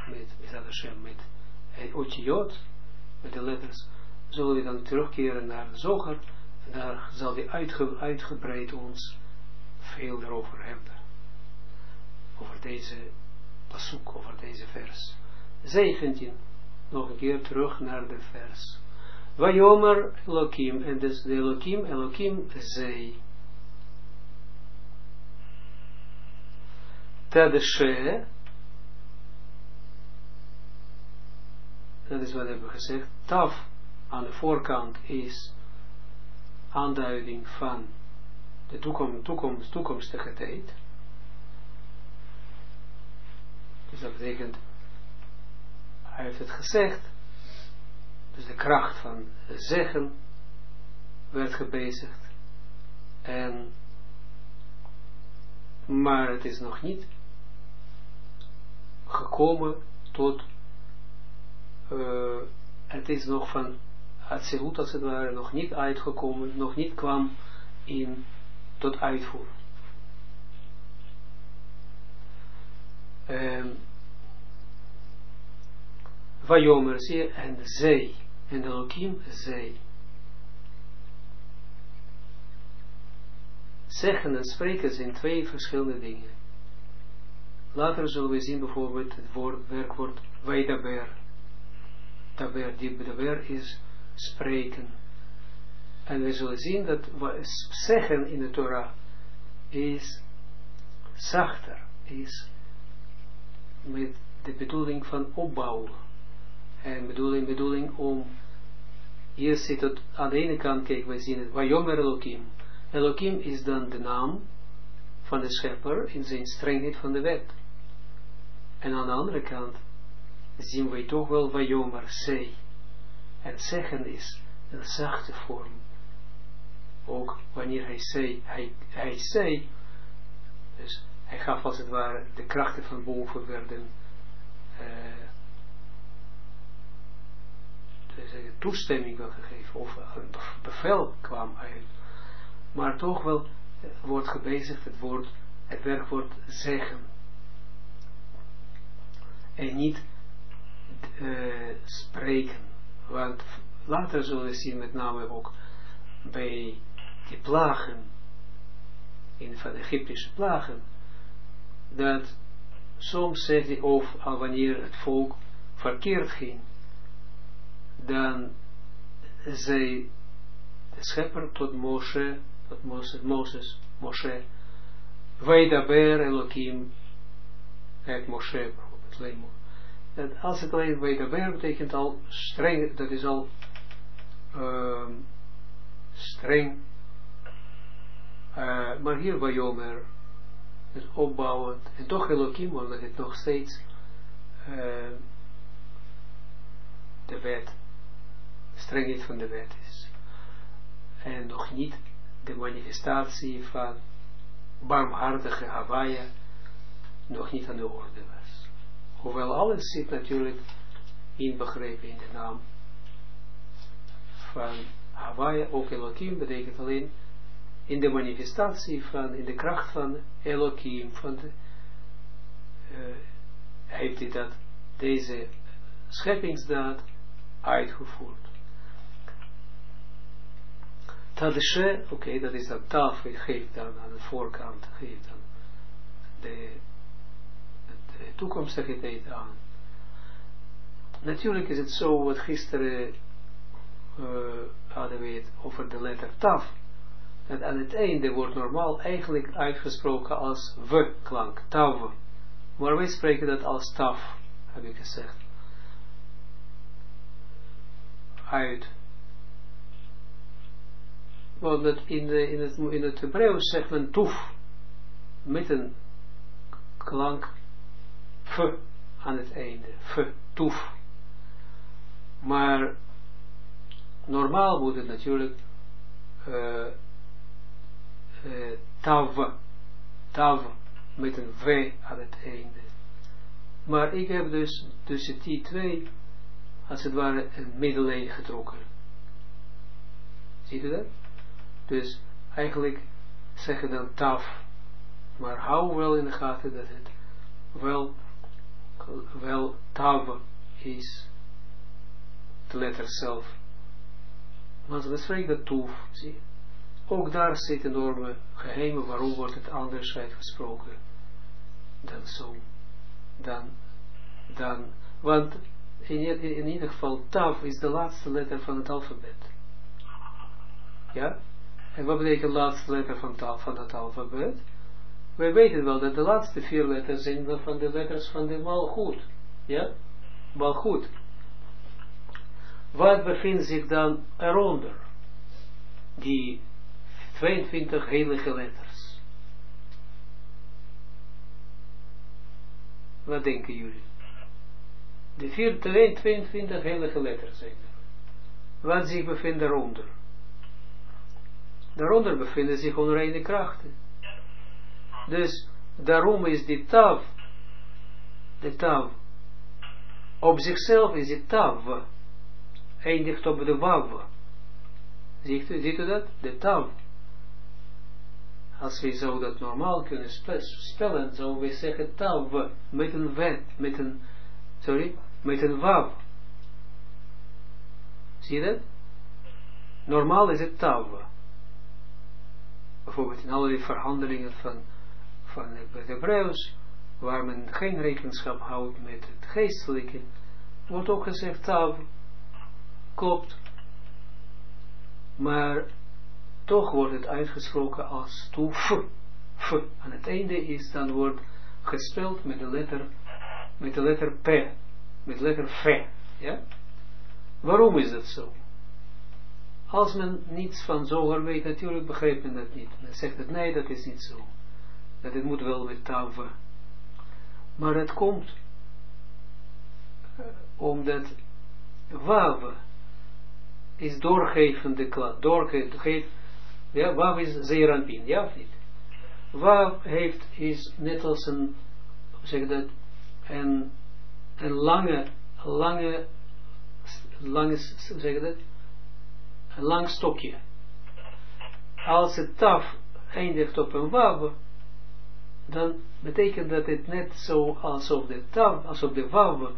het otiyot, met de letters, zullen we dan terugkeren naar de Zoger, en daar zal die uitgebreid ons veel erover hebben, over deze pasuk, over deze vers. 17, nog een keer terug naar de vers. Vayomer Elohim, en dus de Elohim zei. Tadeshe, dat is wat we hebben gezegd, taf aan de voorkant is aanduiding van de toekomstige tijd. Dus dat betekent, hij heeft het gezegd, dus de kracht van zeggen werd gebezigd. Maar het is nog niet gekomen tot, het is nog van Atsilut als het ware nog niet uitgekomen, nog niet kwam tot uitvoer. Vayomer zie en zij, en de Elohim zij. Zeggen en spreken zijn twee verschillende dingen. Later zullen we zien bijvoorbeeld het werkwoord Veidaber. Daber is spreken. En we zullen zien dat zeggen in de Torah is zachter, is met de bedoeling van opbouwen. En bedoeling om, hier zit het aan de ene kant, kijk, wij zien het, Vayomer Elohim. Elohim is dan de naam van de schepper in zijn strengheid van de wet. En aan de andere kant zien wij toch wel Vayomer, zij. En zeggen is een zachte vorm. Ook wanneer hij zei, dus hij gaf als het ware de krachten van boven werden toestemming wel gegeven, of een bevel kwam uit. Maar toch wel wordt gebezigd het werkwoord zeggen. En niet spreken. Want later zullen we zien, met name ook bij die plagen, van de Egyptische plagen, dat soms zegt hij, of al wanneer het volk verkeerd ging, dan zei de schepper tot Moshe, Veidaber Elohim, het Moshe bijvoorbeeld, Lemo. Dat als het alleen Veidaber betekent al streng, dat is al streng, maar hier Vayomer, het opbouwend, en toch Elohim, omdat het nog steeds de wet, strengheid van de wet is. En nog niet de manifestatie van barmhartige Hawaii nog niet aan de orde was. Hoewel alles zit natuurlijk inbegrepen in de naam van Hawaii, ook Elohim betekent alleen in de manifestatie van, in de kracht van Elohim, van de, heeft hij dat, deze scheppingsdaad uitgevoerd. Tadeshe, oké, dat is dat tafel, geeft dan aan de voorkant, geeft dan de toekomstige tijd aan. Natuurlijk is het zo, wat gisteren hadden we het over de letter taf, dat aan het einde wordt normaal eigenlijk uitgesproken als v-klank, tav. Maar wij spreken dat als taf, heb ik gezegd. Uit. Want in het Hebreeuws zegt men tuf, met een klank f aan het einde, f, tuf. Maar normaal moet het natuurlijk tav, met een v aan het einde. Maar ik heb dus tussen die twee, als het ware, een middellijn getrokken. Ziet u dat? Dus eigenlijk zeggen dan taf, maar hou wel in de gaten dat het wel tav is, de letter zelf. Maar als we spreken dat toef, zie, ook daar zit enorme geheimen, waarom wordt het anders uitgesproken dan zo. Want in ieder geval, Tav is de laatste letter van het alfabet. Ja? En wat betekent de laatste letter van het alfabet? Wij weten wel dat de laatste 4 letters zijn van de letters van de Malchut. Ja? Malchut. Wat bevindt zich dan eronder? Die 22 heilige letters. Wat denken jullie? De 22 heilige letters zijn er. Wat zich bevindt daaronder? Daaronder bevinden zich onreine krachten. Dus daarom is die tav, de tav, op zichzelf is die tav, eindigt op de wav. Ziet u dat? De tav. Als we zo dat normaal kunnen spellen, zouden we zeggen tav, met een wet, met een wav. Zie je dat? Normaal is het tav. Bijvoorbeeld in allerlei verhandelingen van het Hebreeuws, waar men geen rekenschap houdt met het geestelijke, wordt ook gezegd tav. Klopt. Maar toch wordt het uitgesproken als toe f. Aan het einde is dan wordt gespeld met de letter p, met de letter f. Ja? Waarom is dat zo? Als men niets van Zohar weet, natuurlijk begrijpt men dat niet. Men zegt dat nee, dat is niet zo. Dat het moet wel met tav. Maar het komt omdat wav is doorgevende klank. Ja, wav is zeeranpin, ja of niet? Wav is net als een lange, een lang stokje. Als het taf eindigt op een wav, dan betekent dat het net zo alsof de tav, alsof de wav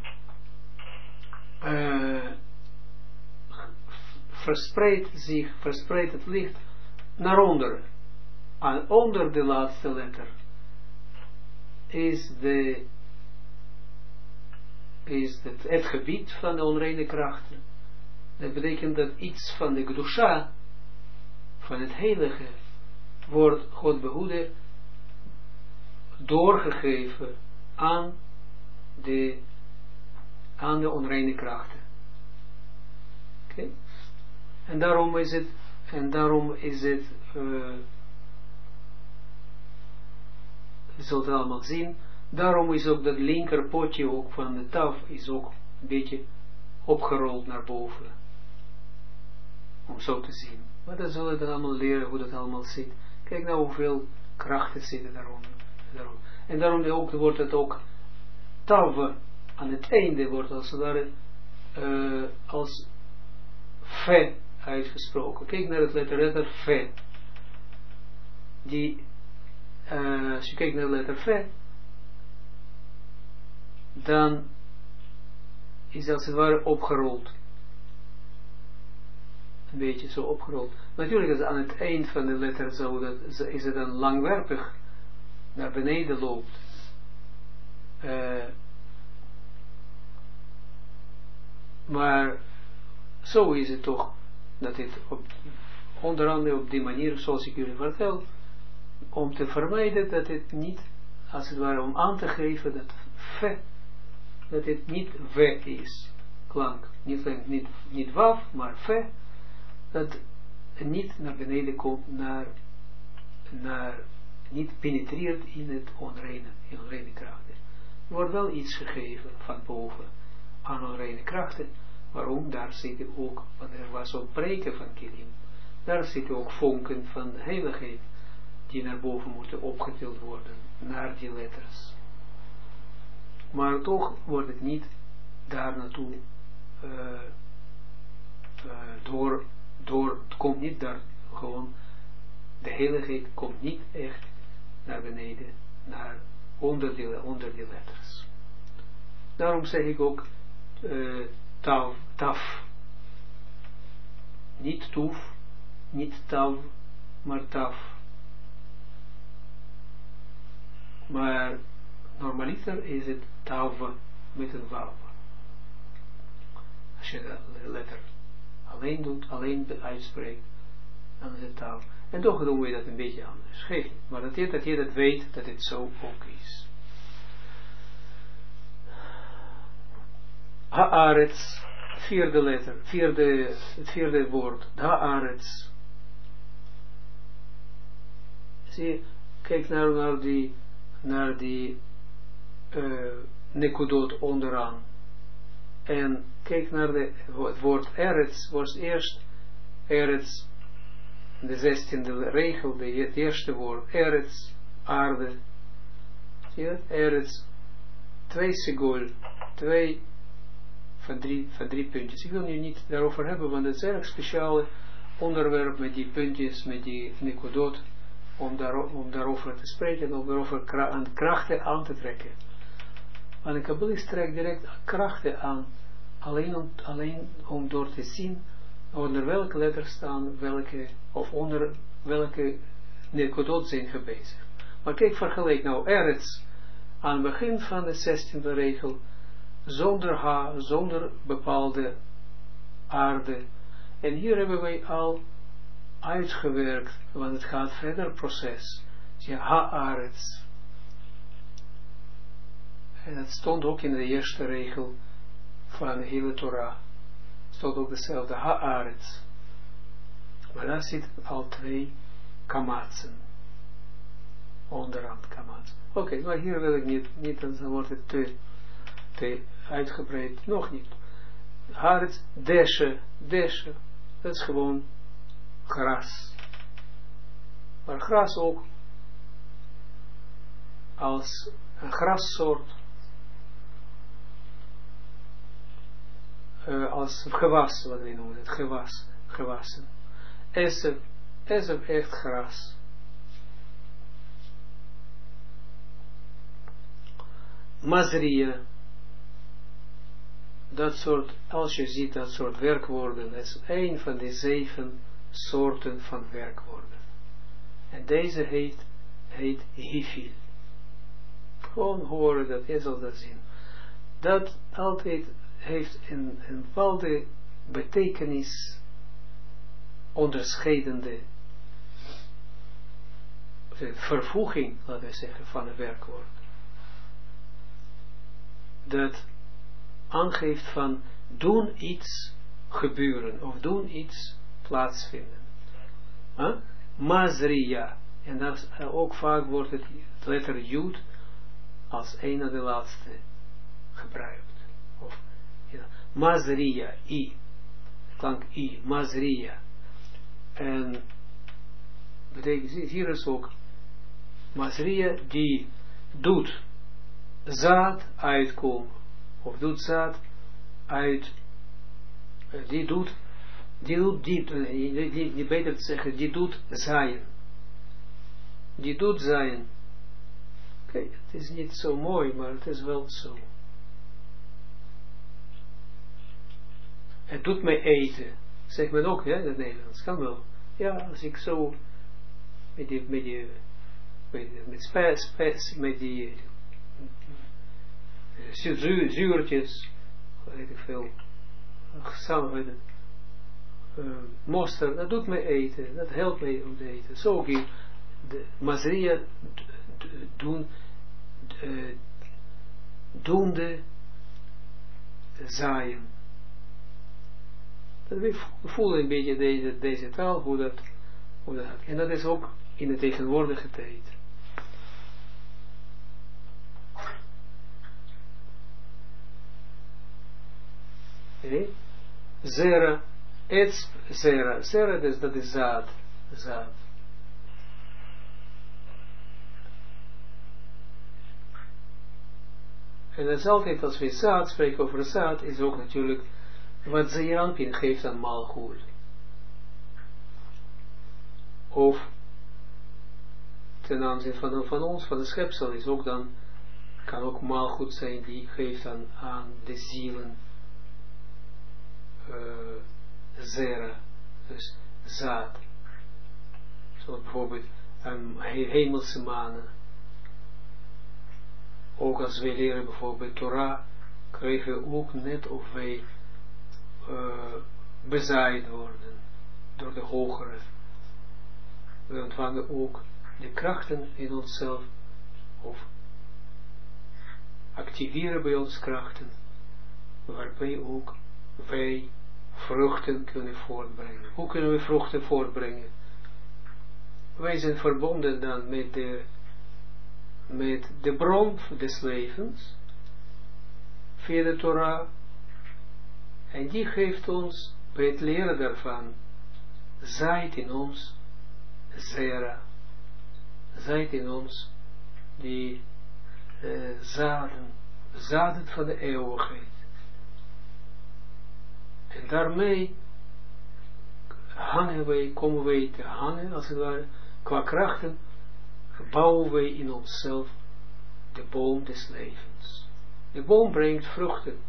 verspreidt het licht naar onderen. En onder de laatste letter is het gebied van de onreine krachten. Dat betekent dat iets van de Kedusha, van het heilige, wordt, God behoede, doorgegeven aan de onreine krachten. Oké? En daarom is het, je zult het allemaal zien, daarom is ook dat linker potje ook van de taf, is ook een beetje opgerold naar boven. Om zo te zien. Maar dan zullen we dan allemaal leren hoe dat allemaal zit. Kijk nou hoeveel krachten zitten daaronder. En daarom wordt het ook taf aan het einde wordt als het ware als fe uitgesproken. Kijk naar het letter fe. Als je kijkt naar de letter fe, dan is als het ware opgerold. Een beetje zo opgerold. Natuurlijk is aan het eind van de letter zo, is het dan langwerpig naar beneden loopt. Maar zo is het toch, dat het onder andere op die manier, zoals ik jullie vertel, om te vermijden dat het niet, als het ware om aan te geven dat fe, dat het niet we is, klank, niet waf, maar fe, dat het niet naar beneden komt, niet penetreert in het onreine krachten. Er wordt wel iets gegeven van boven aan onreine krachten. Waarom? Daar zitten ook, want er was ook breken van kilim, daar zitten ook vonken van heiligheid, die naar boven moeten opgetild worden, naar die letters. Maar toch wordt het niet daar naartoe, het komt niet daar, gewoon, de heiligheid komt niet echt naar beneden, onder die letters. Daarom zeg ik ook, taf. Niet toef, niet tav, maar taf. Maar normaliter is het tav met een wav. als je de letter alleen doet, alleen uitspreekt, dan is het taal. En toch doen we dat een beetje anders. Geef niet. Maar dat je dat weet, dat het zo ook is. Haaretz, vierde letter, het vierde woord, Haaretz. Zie, kijk naar die nekudot onderaan. En kijk naar het woord Eretz, was eerst Eretz, de 16e regel, het eerste woord, Eretz, aarde. Zie je, Eretz, 2 segol, 2 van drie puntjes. Ik wil nu niet daarover hebben, want het is een erg speciaal onderwerp met die puntjes, met die nekudot, om daarover te spreken, om daarover aan krachten aan te trekken. Want een kabbalist trekt direct krachten aan, alleen om door te zien onder welke letters staan, of onder welke nekudot zijn gebezigd. Maar kijk, vergelijk nou Eretz aan het begin van de 16e regel, zonder zonder bepaalde aarde. En hier hebben wij al uitgewerkt, want het gaat verder proces. Zie je, Haaretz. En dat stond ook in de eerste regel van de hele Torah. Stond ook dezelfde, Haaretz. Maar daar zit al 2 kamatsen. Onderhand kamatsen. Oké, maar hier wil ik niet, dan wordt het te uitgebreid. Nog niet. Haaretz, deshe. Dat is gewoon gras. Maar gras ook als een grassoort, als gewas, wat wij noemen het, gewassen. Esef echt gras. Mazria, dat soort, als je ziet dat soort werkwoorden, dat is een van de 7 soorten van werkwoorden. En deze heet hifil. Gewoon horen dat, je zal dat zien. Dat altijd heeft een bepaalde betekenis, onderscheidende vervoeging, laten we zeggen, van een werkwoord. Dat aangeeft van doen iets gebeuren, of doen iets plaatsvinden. Mazria. En dat is, ook vaak wordt het letter Jud als een van de laatste gebruikt. Of, ja, Mazria, I. Klank I, Mazria. En betekent, hier is ook Mazria die doet zaad uitkomen. Of doet zaad uit, die beter te zeggen, die doet zaaien. Die doet zaaien. Kijk, het is niet zo mooi, maar het is wel zo. Het doet mij eten. Zegt men ook, ja, in het Nederlands. Kan wel. Ja, als ik zo met die zuurtjes, weet ik veel, samen met mosterd, dat doet mij eten, dat helpt mij om te eten. Zo ook de Mazria doende zaaien. Dat we voelen een beetje deze taal, hoe dat. En dat is ook in de tegenwoordige tijd. Okay. Zera, ets, zera. Zera, dus dat is zaad. Zaad. En dat is altijd, als we zaad spreken over zaad, is ook natuurlijk wat Zeeranpin geeft aan Malchut. Of ten aanzien van ons, van de schepsel, is ook dan, kan ook Malchut zijn, die geeft aan de zielen zera, dus zaad. Zoals bijvoorbeeld hemelse manen. Ook als wij leren bijvoorbeeld Torah, krijgen we ook net of wij bezaaid worden door de hogere. We ontvangen ook de krachten in onszelf, of activeren bij ons krachten, waarbij ook wij vruchten kunnen voortbrengen. Hoe kunnen we vruchten voortbrengen? Wij zijn verbonden dan met de bron des levens, via de Torah, en die geeft ons, bij het leren daarvan, zaait in ons zera, zaait in ons die zaden van de eeuwigheid. En daarmee komen wij te hangen, als het ware, qua krachten, bouwen wij in onszelf de boom des levens. De boom brengt vruchten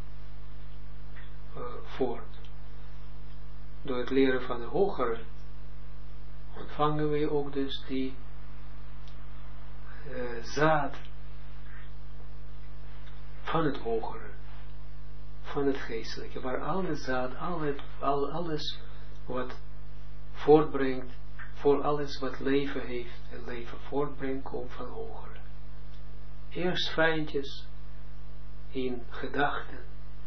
voort. Door het leren van de hogere ontvangen wij ook dus die zaad van het hogere, van het geestelijke, waar alle zaad, alles wat voortbrengt, voor alles wat leven heeft en leven voortbrengt, komt van hogere. Eerst fijntjes in gedachten,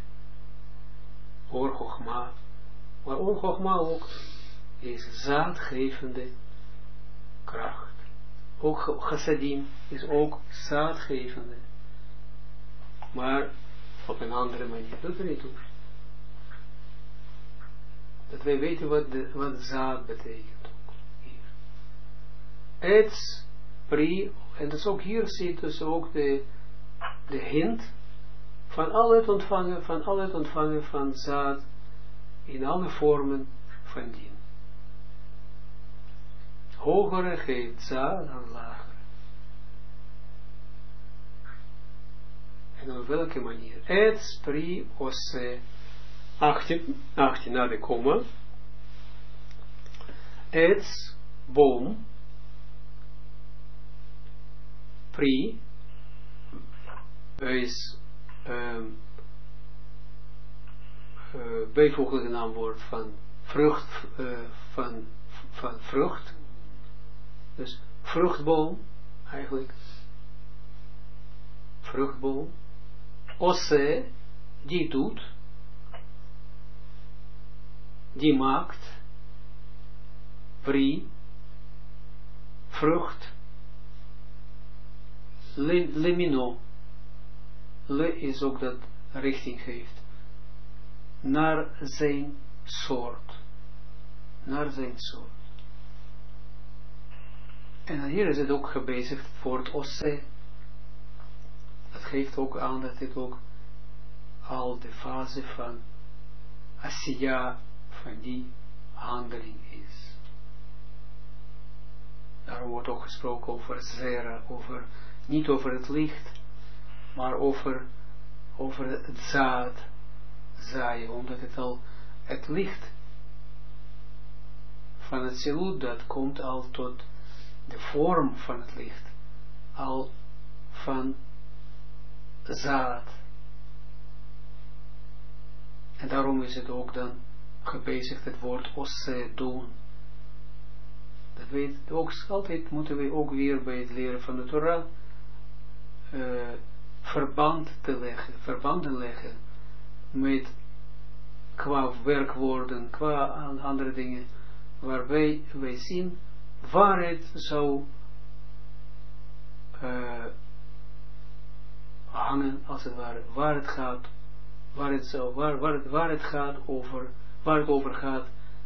Or Chochma, maar Or Chochma ook is zaadgevende kracht. Ook chassadim is ook zaadgevende, maar op een andere manier. Dat er niet toe. Dat wij weten wat zaad betekent. Ets, pri, en dus ook hier zit dus ook de hint van al het ontvangen van zaad in alle vormen van dien. Hogere geeft zaad aan lagere. En op welke manier? Ets, pri, osse, 18 na de komma. Ets, boom, pri, is bijvoeglijke naamwoord van vrucht, van vrucht. Dus vruchtboom, eigenlijk. Vruchtboom. Osse, die doet. Die maakt. Pri, vrucht. Lemino. Le is ook dat richting geeft. Naar zijn soort. Naar zijn soort. En hier is het ook gebezigd voor het osse. Dat geeft ook aan dat dit ook al de fase van Asiya, van die handeling is. Daar wordt ook gesproken over zera, niet over het licht, maar over het zaad, zaaien, omdat het al het licht van het zilut, dat komt al tot de vorm van het licht, al van zaad. En daarom is het ook dan gebezigd het woord osse doen. Dat weet ook altijd, moeten we ook weer bij het leren van de Torah verbanden leggen met qua werkwoorden, qua andere dingen, waarbij wij zien waar het zou hangen, als het ware, waar het over gaat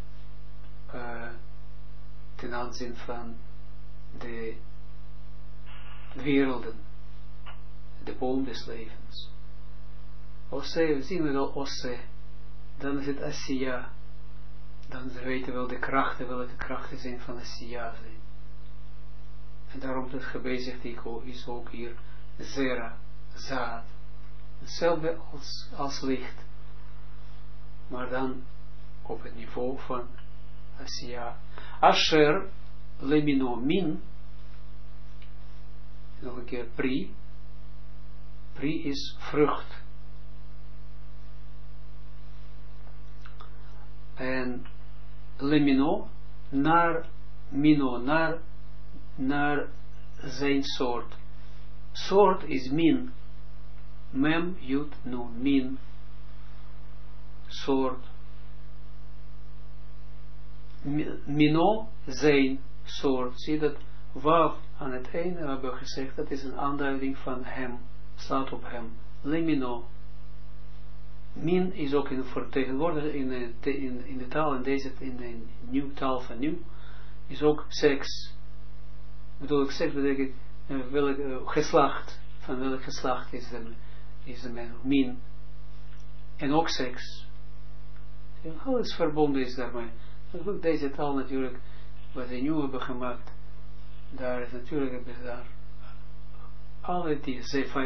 ten aanzien van de werelden, de boom des levens. Osse, zien we al osse, dan is het Asiya, dan weten we wel de krachten, welke krachten zijn van Asiya zijn. En daarom dat gebezigd is ook hier zera, zaad, hetzelfde als licht, maar dan op het niveau van Asiya. Asher lemino min, nog een keer pri is vrucht. en lemino, naar mino, naar zijn soort. Soort is min. Mem, jut, nun, min. Soort. Mino, zijn soort. Zie dat waf aan het einde hebben we gezegd, dat is een aanduiding van hem. Staat op hem. Lemino. Min is ook in vertegenwoordigd in de taal, in de nieuwe taal van nu, is ook seks. Bedoel ik, seks betekent welk geslacht, van welk geslacht is de mens, min. En ook seks. Ja, alles verbonden is daarmee. Deze taal natuurlijk, wat we nu hebben gemaakt, daar is natuurlijk daar alle die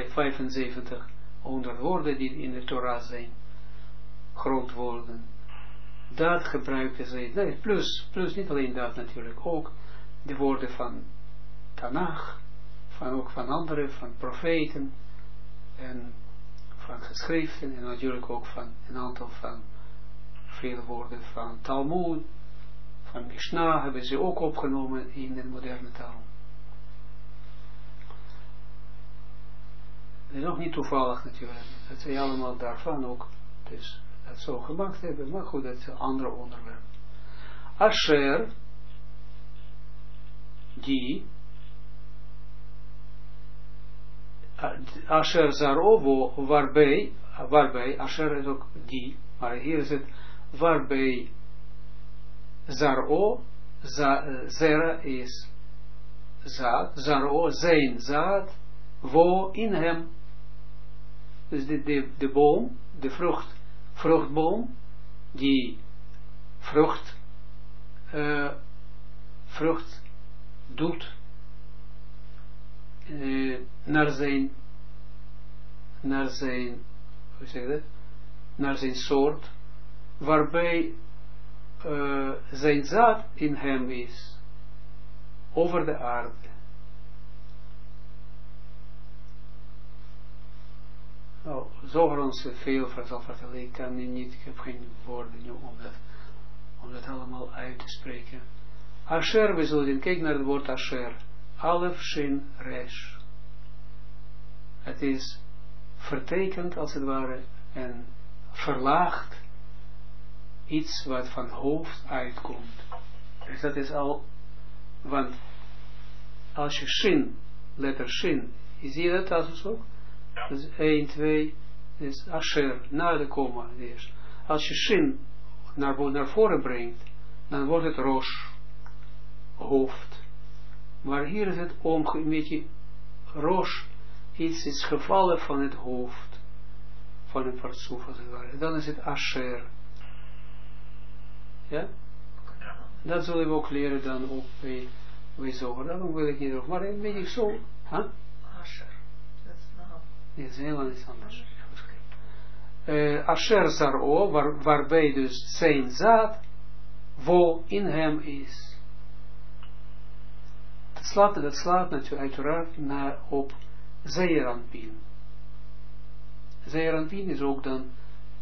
7500 woorden die in de Torah zijn, grootwoorden, dat gebruiken ze, nee, plus niet alleen dat natuurlijk, ook de woorden van Tanach, ook van anderen, van profeten, en van geschriften, en natuurlijk ook van een aantal van veel woorden van Talmud, van Mishnah, hebben ze ook opgenomen in de moderne taal. Het is ook niet toevallig natuurlijk, dat ze allemaal daarvan ook dus dat zo gemaakt hebben, maar goed, dat is een ander onderwerp. Asher, die, Asher Zaro, waarbij, Asher is ook die, maar hier is het, waarbij Zaro, Zera is zaad, Zaro, zijn zaad, wo in hem, dus de boom, de vruchtboom, die vrucht doet naar zijn hoe zeg je dat? Naar zijn soort, waarbij zijn zaad in hem is, over de aarde. Nou, zover ons veel zal vertellen, ik kan niet, ik heb geen woorden nu om dat allemaal uit te spreken. Asher, we zullen zien, kijk naar het woord Asher. Alef, Shin, Resh. Het is vertekend als het ware en verlaagd iets wat van hoofd uitkomt. Dus dat is al, want als je Shin, letter Shin, zie je dat als ook? Dus 1, 2, dus Asher, na de komma. Dus als je Shin naar voren brengt, dan wordt het Rosh, hoofd. Maar hier is het een beetje Rosh, iets is gevallen van het hoofd, van het partsoef als het ware. Dan is het Asher. Ja? Dat zullen we ook leren dan ook bij Zoger. Daarom wil ik niet over, maar een beetje zo. Huh? Asher. Het is heel iets anders. Asher Zaro, waarbij dus zijn zaad, wo in hem is. Dat slaat natuurlijk uiteraard op Zeeranpien. Zeeranpien is ook dan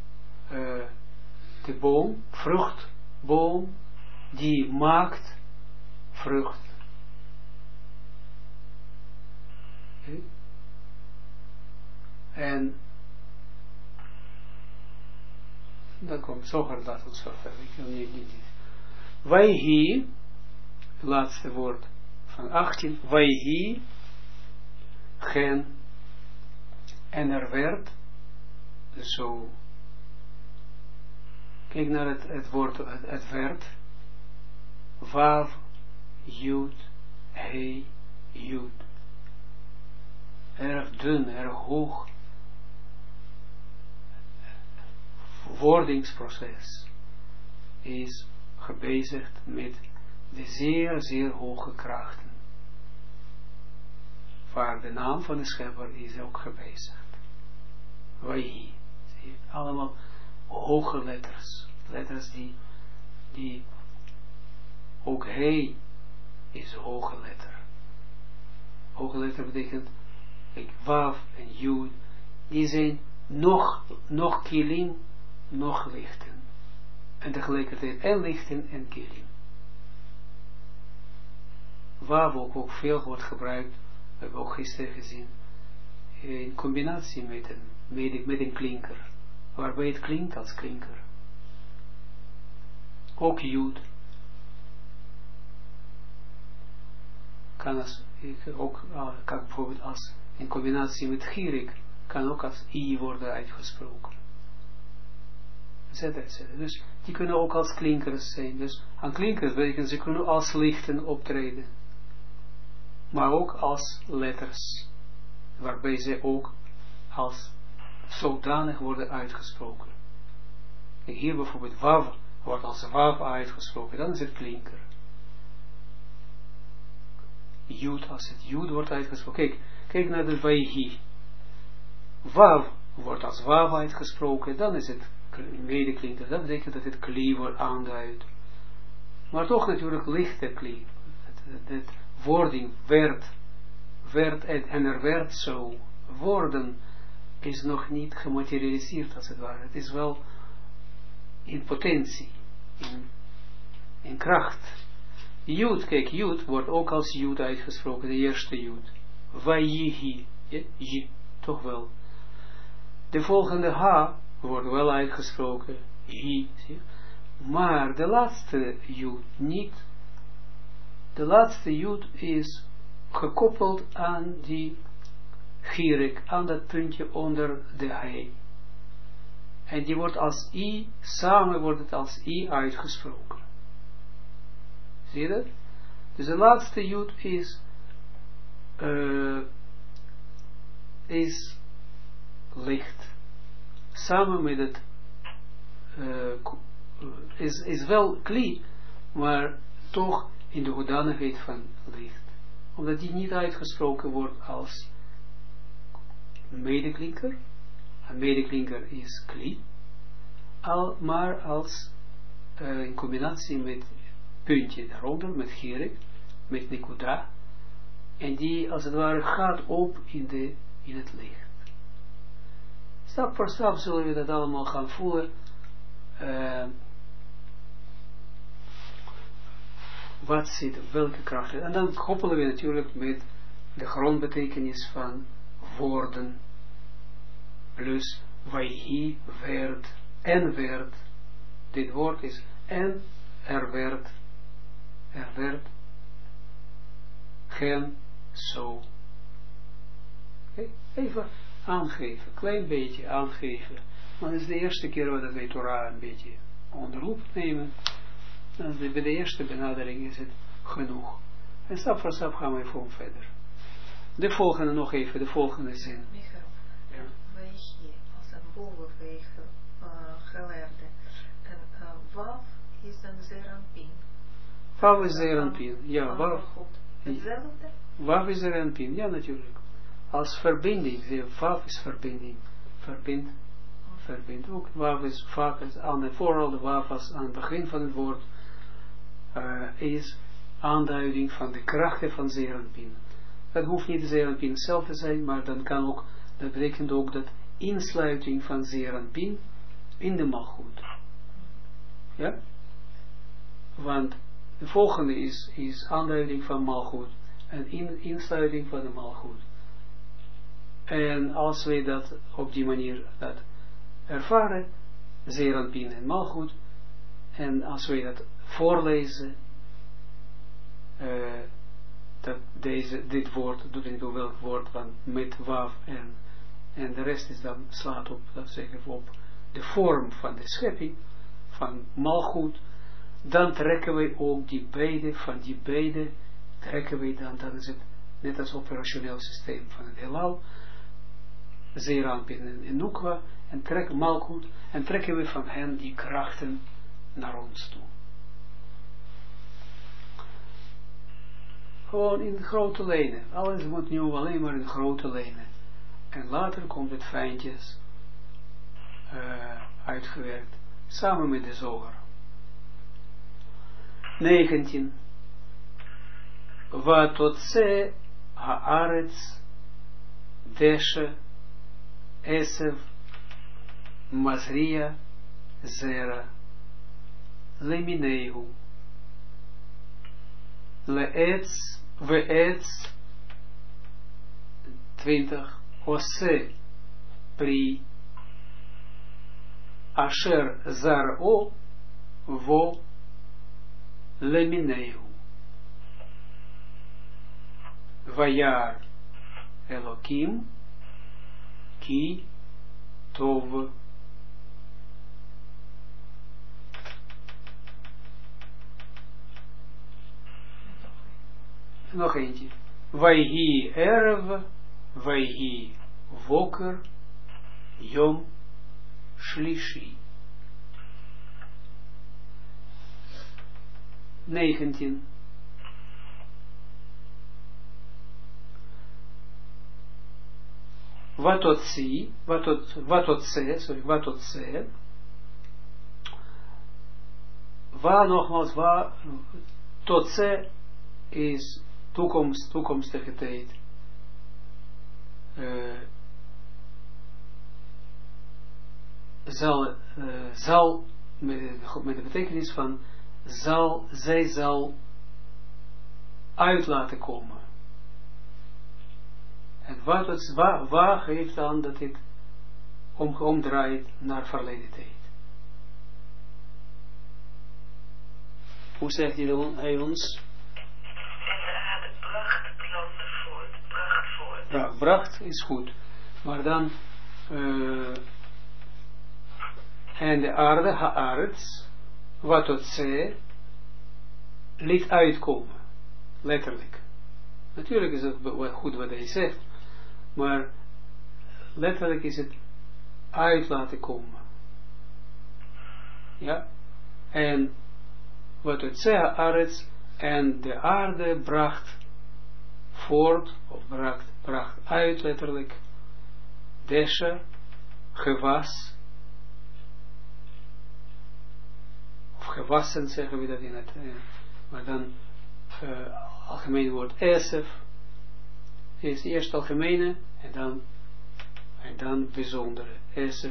de boom, vruchtboom, die maakt vrucht. Okay. En dan komt Zoger dat ons vertellen. Ik wil niet. Wij hier, laatste woord van 18, wij hier, gen, en er werd, dus zo, kijk naar het woord, het werd, wav, jud, he, jud, erg dun, erg hoog, wordingsproces is gebezigd met de zeer, zeer hoge krachten. Waar de naam van de schepper is ook gebezigd. Wij, allemaal hoge letters. Letters die ook hij is hoge letter. Hoge letter betekent, waf en jud, die zijn nog kilim, nog lichten. en tegelijkertijd en lichten en kelim. Wav ook veel wordt gebruikt, we hebben ook gisteren gezien, in combinatie met een klinker, waarbij het klinkt als klinker. Ook Jud kan kan bijvoorbeeld als in combinatie met Girik kan ook als I worden uitgesproken. Etc. Dus die kunnen ook als klinkers zijn. Dus aan klinkers betekent ze kunnen als lichten optreden. Maar ook als letters. Waarbij ze ook als zodanig worden uitgesproken. En hier bijvoorbeeld Wav wordt als Wav uitgesproken. Dan is het klinker. Jud, als het Jud wordt uitgesproken. Kijk naar de Vaihi. Wav wordt als Wav uitgesproken. Dan is het medeklinker. Dat betekent dat het kli wordt aanduidt. Maar toch natuurlijk lichte kli. Het wording werd en er werd zo. Worden is nog niet gematerialiseerd als het ware. Het is wel in potentie. In kracht. Jud, kijk, Jud wordt ook als Jud uitgesproken. De eerste Jud. Vaihi. J, toch wel. De volgende H wordt wel uitgesproken. Hi. Maar de laatste Jud niet. De laatste Jud is gekoppeld aan die Girik, aan dat puntje onder de He. En die wordt als I, samen wordt het als I uitgesproken. Zie je dat? Dus de laatste Jud is licht. Samen met het is wel kli, maar toch in de hoedanigheid van licht. Omdat die niet uitgesproken wordt als medeklinker. Een medeklinker is kli, maar als in combinatie met puntje daaronder, met Girik, met Nikuda, en die als het ware gaat op in het licht. Stap voor stap zullen we dat allemaal gaan voelen. Wat zit, welke krachten. En dan koppelen we natuurlijk met de grondbetekenis van woorden. Plus Vaihi, werd, en werd. Dit woord is en er werd, gen, zo. Okay. Even aangeven, klein beetje aangeven. Maar het is de eerste keer dat wij Torah een beetje onder loep nemen. Dan bij de eerste benadering is het genoeg. En stap voor stap gaan we gewoon verder. De volgende nog even, de volgende zin. Michael, ja. Vaihi, als een bovenweg geleerde. En Wav is een Zeranpin. Wav is Zeranpin, ja. Hetzelfde? Wav is Zeranpin, ja natuurlijk. Als verbinding, Wav is verbinding. Verbindt ook. Wav is vaak aan de vooral de Wav als aan het begin van het woord is aanduiding van de krachten van Zeranpin. Dat hoeft niet de Zeranpin zelf te zijn, maar dan kan ook, dat betekent ook dat insluiting van Zeranpin in de Malchut. Ja? Want de volgende is aanduiding van Malchut en insluiting van de Malchut. En als wij dat op die manier dat ervaren, Zeranpin en Malchut, en als wij dat voorlezen, dat dit woord, doet niet op welk woord, want met Wav en de rest is dan, slaat op, dat zeggen we op de vorm van de schepping, van Malchut, dan trekken wij ook die beide trekken wij dan is het net als operationeel systeem van het heelal, Zeranpin en Nukwa, en trekken Malchut, en trekken we van hen die krachten naar ons toe. Gewoon in grote lijnen. Alles moet nu alleen maar in grote lijnen. En later komt het fijntjes uitgewerkt. Samen met de zoger. 19. Vatotse haaretz deshe esev mazria zera lemineu. Leetz, veetz, 20, ose, pri, asher zaro, vo, lemineu. Vayar Elokim, ki, tov. Nog eentje. Vayhi erev, vayhi woker, yom shlishi. 19. Watotse, nogmaals, totse is toekomstige tijd. Zal met de betekenis van zij zal uit laten komen. En waar geeft aan dat dit omdraait naar verleden tijd. Hoe zegt hij ons? En de aarde bracht planten voort, bracht voort. Bracht is goed. Maar dan en de aarde, haaretz, watotse, liet uitkomen. Letterlijk. Natuurlijk is het goed wat hij zegt, maar letterlijk is het uit laten komen. Ja? En wat het zegt, haaretz, en de aarde bracht voort, of bracht uit letterlijk, desha, gewas, of gewassen zeggen we dat in het, maar dan algemeen woord esef, is eerst algemene, en dan bijzondere, esef,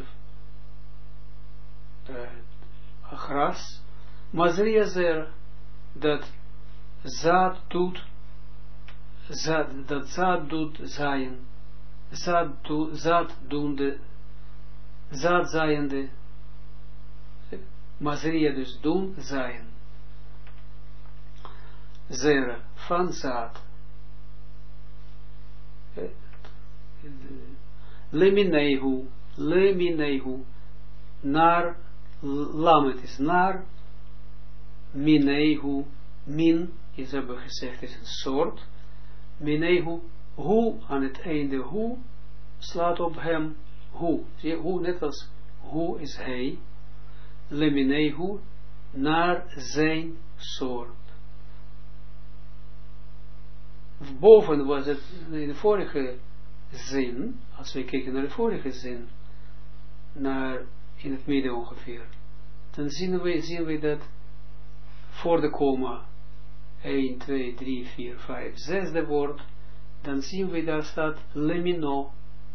gras, mazriazer, dat zaad doet zaaien, zaadzaaiende, mazria dus doen zaaien, zere van zaad, lemineihu, naar, lamet is naar, mineihu, min, is hebben gezegd, is een soort, mineihu, hoe, aan het einde, hoe, slaat op hem, hoe, zie je, hoe, net als, hoe is hij, lemineihu, naar zijn soort. Boven was het, in de vorige zin, als we kijken naar de vorige zin, naar, in het midden ongeveer, dan zien we dat, voor de komma, 1, 2, 3, 4, 5, 6e woord, dan zien we daar staat lemino,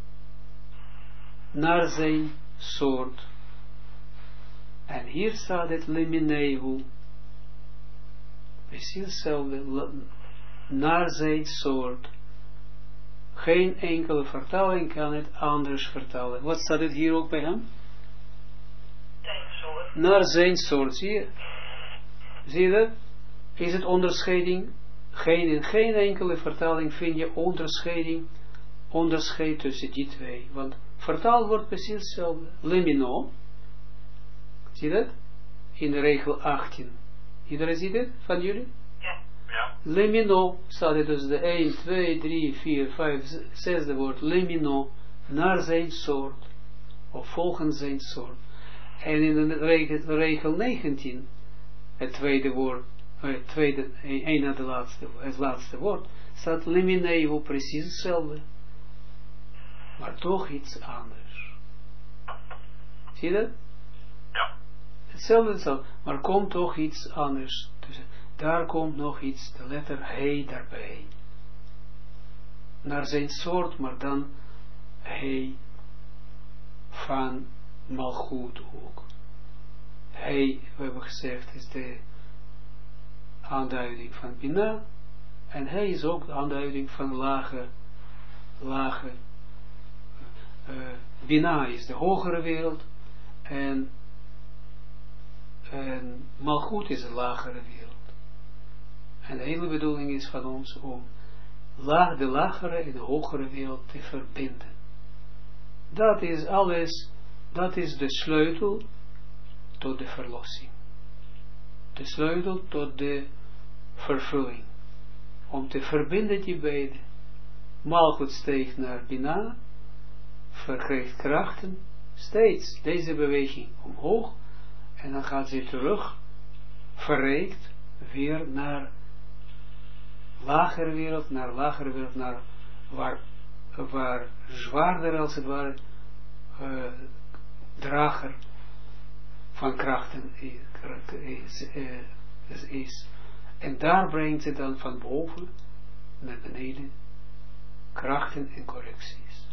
naar zijn soort. En hier staat het lemineihu, precies hetzelfde, naar zijn soort. Geen enkele vertaling kan het anders vertalen. Wat staat het hier ook bij hem? Zijn soort. Naar zijn soort, zie je? Zie je dat? Is het onderscheiding? In geen enkele vertaling vind je onderscheid tussen die twee. Want vertaald wordt precies hetzelfde. Lemino. Zie je dat? In de regel 18. Iedereen ziet het van jullie? Ja. Ja. Lemino staat het dus de 1, 2, 3, 4, 5, 6e woord. Lemino. Naar zijn soort. Of volgens zijn soort. En in de regel 19. Het tweede woord, een na het laatste woord, staat lemineihu, precies hetzelfde. Maar toch iets anders. Zie je dat? Ja. Hetzelfde, maar komt toch iets anders. Dus daar komt nog iets, de letter he daarbij. Naar zijn soort, maar dan he van malgoed ook. hij, we hebben gezegd, is de aanduiding van Bina, en hij is ook de aanduiding van lage, Bina is de hogere wereld, en Malchut is de lagere wereld. En de hele bedoeling is van ons om de lagere en de hogere wereld te verbinden. Dat is alles, dat is de sleutel tot de verlossing. De sleutel tot de vervulling. Om te verbinden die beide. Malchut steekt naar Bina, verkrijgt krachten, steeds deze beweging omhoog, en dan gaat ze terug, verrijkt, weer naar lagere wereld, naar waar zwaarder als het ware, drager van krachten is. En daar brengt ze dan van boven naar beneden krachten en correcties.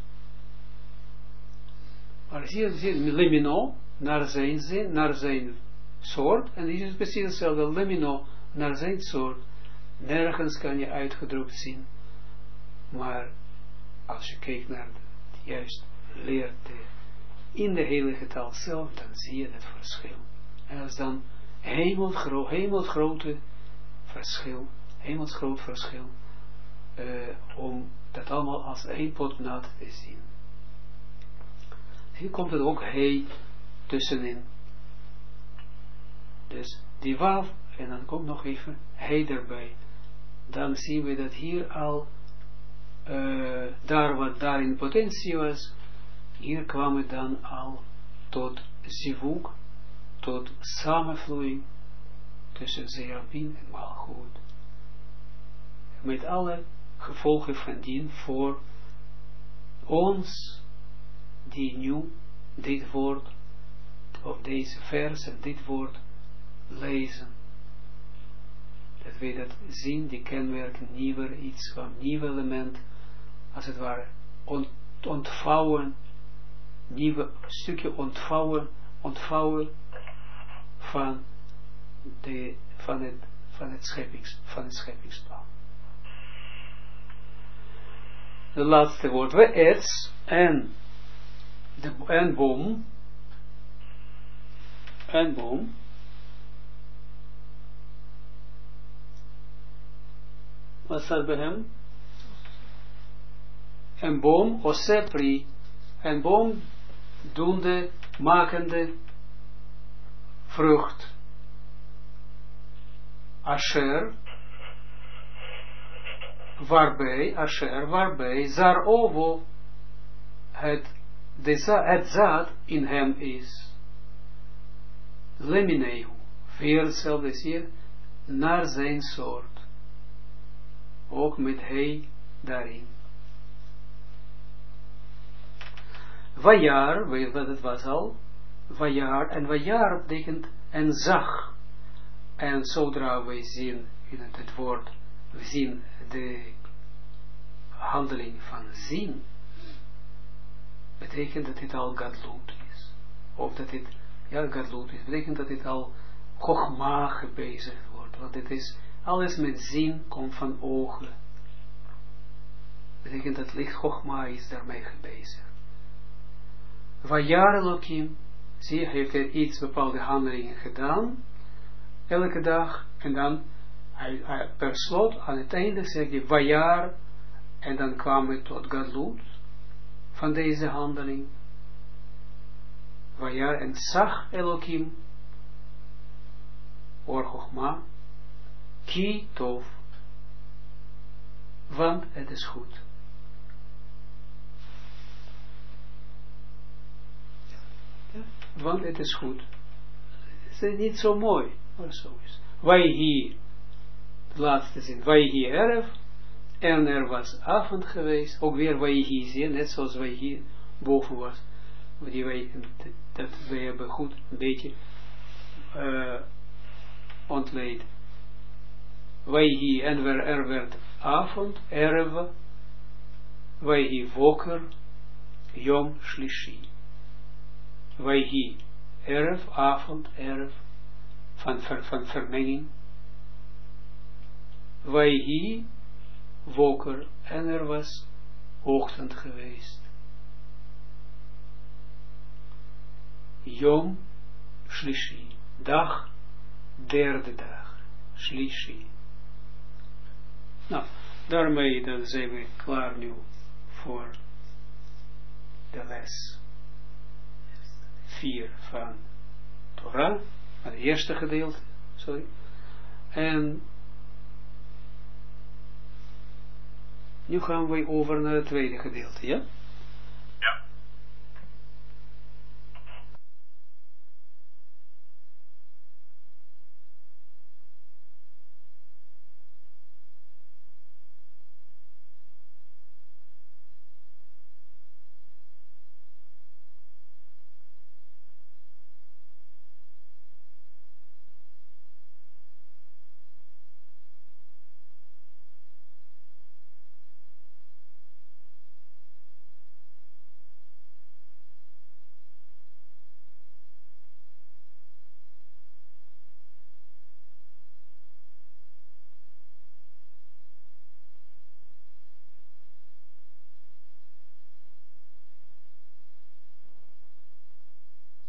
Maar zie je lemino naar zijn zin, naar zijn soort, en dit is precies hetzelfde, lemino naar zijn soort. Nergens kan je uitgedrukt zien, maar als je kijkt naar het juist leert in de heilige taal zelf, dan zie je het verschil. En dat is dan hemelsgroot verschil, om dat allemaal als één pot nat te zien. Hier komt het ook hij tussenin. Dus die waf, en dan komt nog even hij erbij. Dan zien we dat hier al, daar wat daar in potentie was, hier kwam het dan al tot zivuk, tot samenvloeiing tussen Zeranpin en Malchut. Met alle gevolgen van dien voor ons, die nu dit woord, of deze vers en dit woord lezen. Dat wij dat zien, die kenmerken, iets van nieuw element, als het ware, ontvouwen, nieuwe stukje ontvouwen van het scheppingsplan. Het laatste woord, we ets en boom, wat staat bij hem? En boom, osepri, en boom, doende, makende, vrucht. Asher, waarbij, Zarovo, het zaad in hem is. Lemineu, weer hetzelfde hier, naar zijn soort. Ook met hij daarin. Vajar, weet wat het was al, Vajar, en Vajar betekent en zag. En zodra wij zien in het woord, we zien de handeling van zien, betekent dat dit al gadlut is. Of dat dit, gadlut is, betekent dat dit al Chochma gebezigd wordt. Want het is, alles met zien komt van ogen. Betekent dat licht Chochma is daarmee gebezigd. Vajar Elohim, zie, heeft hij iets bepaalde handelingen gedaan, elke dag, en dan hij per slot, aan het einde zegt hij Vajar, en dan kwam het tot gadlut van deze handeling. Vajar en zag Elohim, or Chochma, ki tov, want het is goed. Want het is goed. Het is niet zo mooi, maar zo is. Wij hier, de laatste zin, wij hier erf, en er was avond geweest, ook weer wij hier zien, net zoals wij hier boven was, die wij, dat wij hebben goed een beetje ontleed. Wij hier, en er werd avond, erf, wij hier woker, yom shlishi. Vaihi Erf, avond, erf, van vermenging. Vaihi, woker, en er was ochtend geweest. Yom, Shlishi, dag, derde dag, Shlishi. Nou, daarmee dan zijn we klaar nu voor de les 4 van Torah, het eerste gedeelte, sorry. En nu gaan we over naar het tweede gedeelte, ja?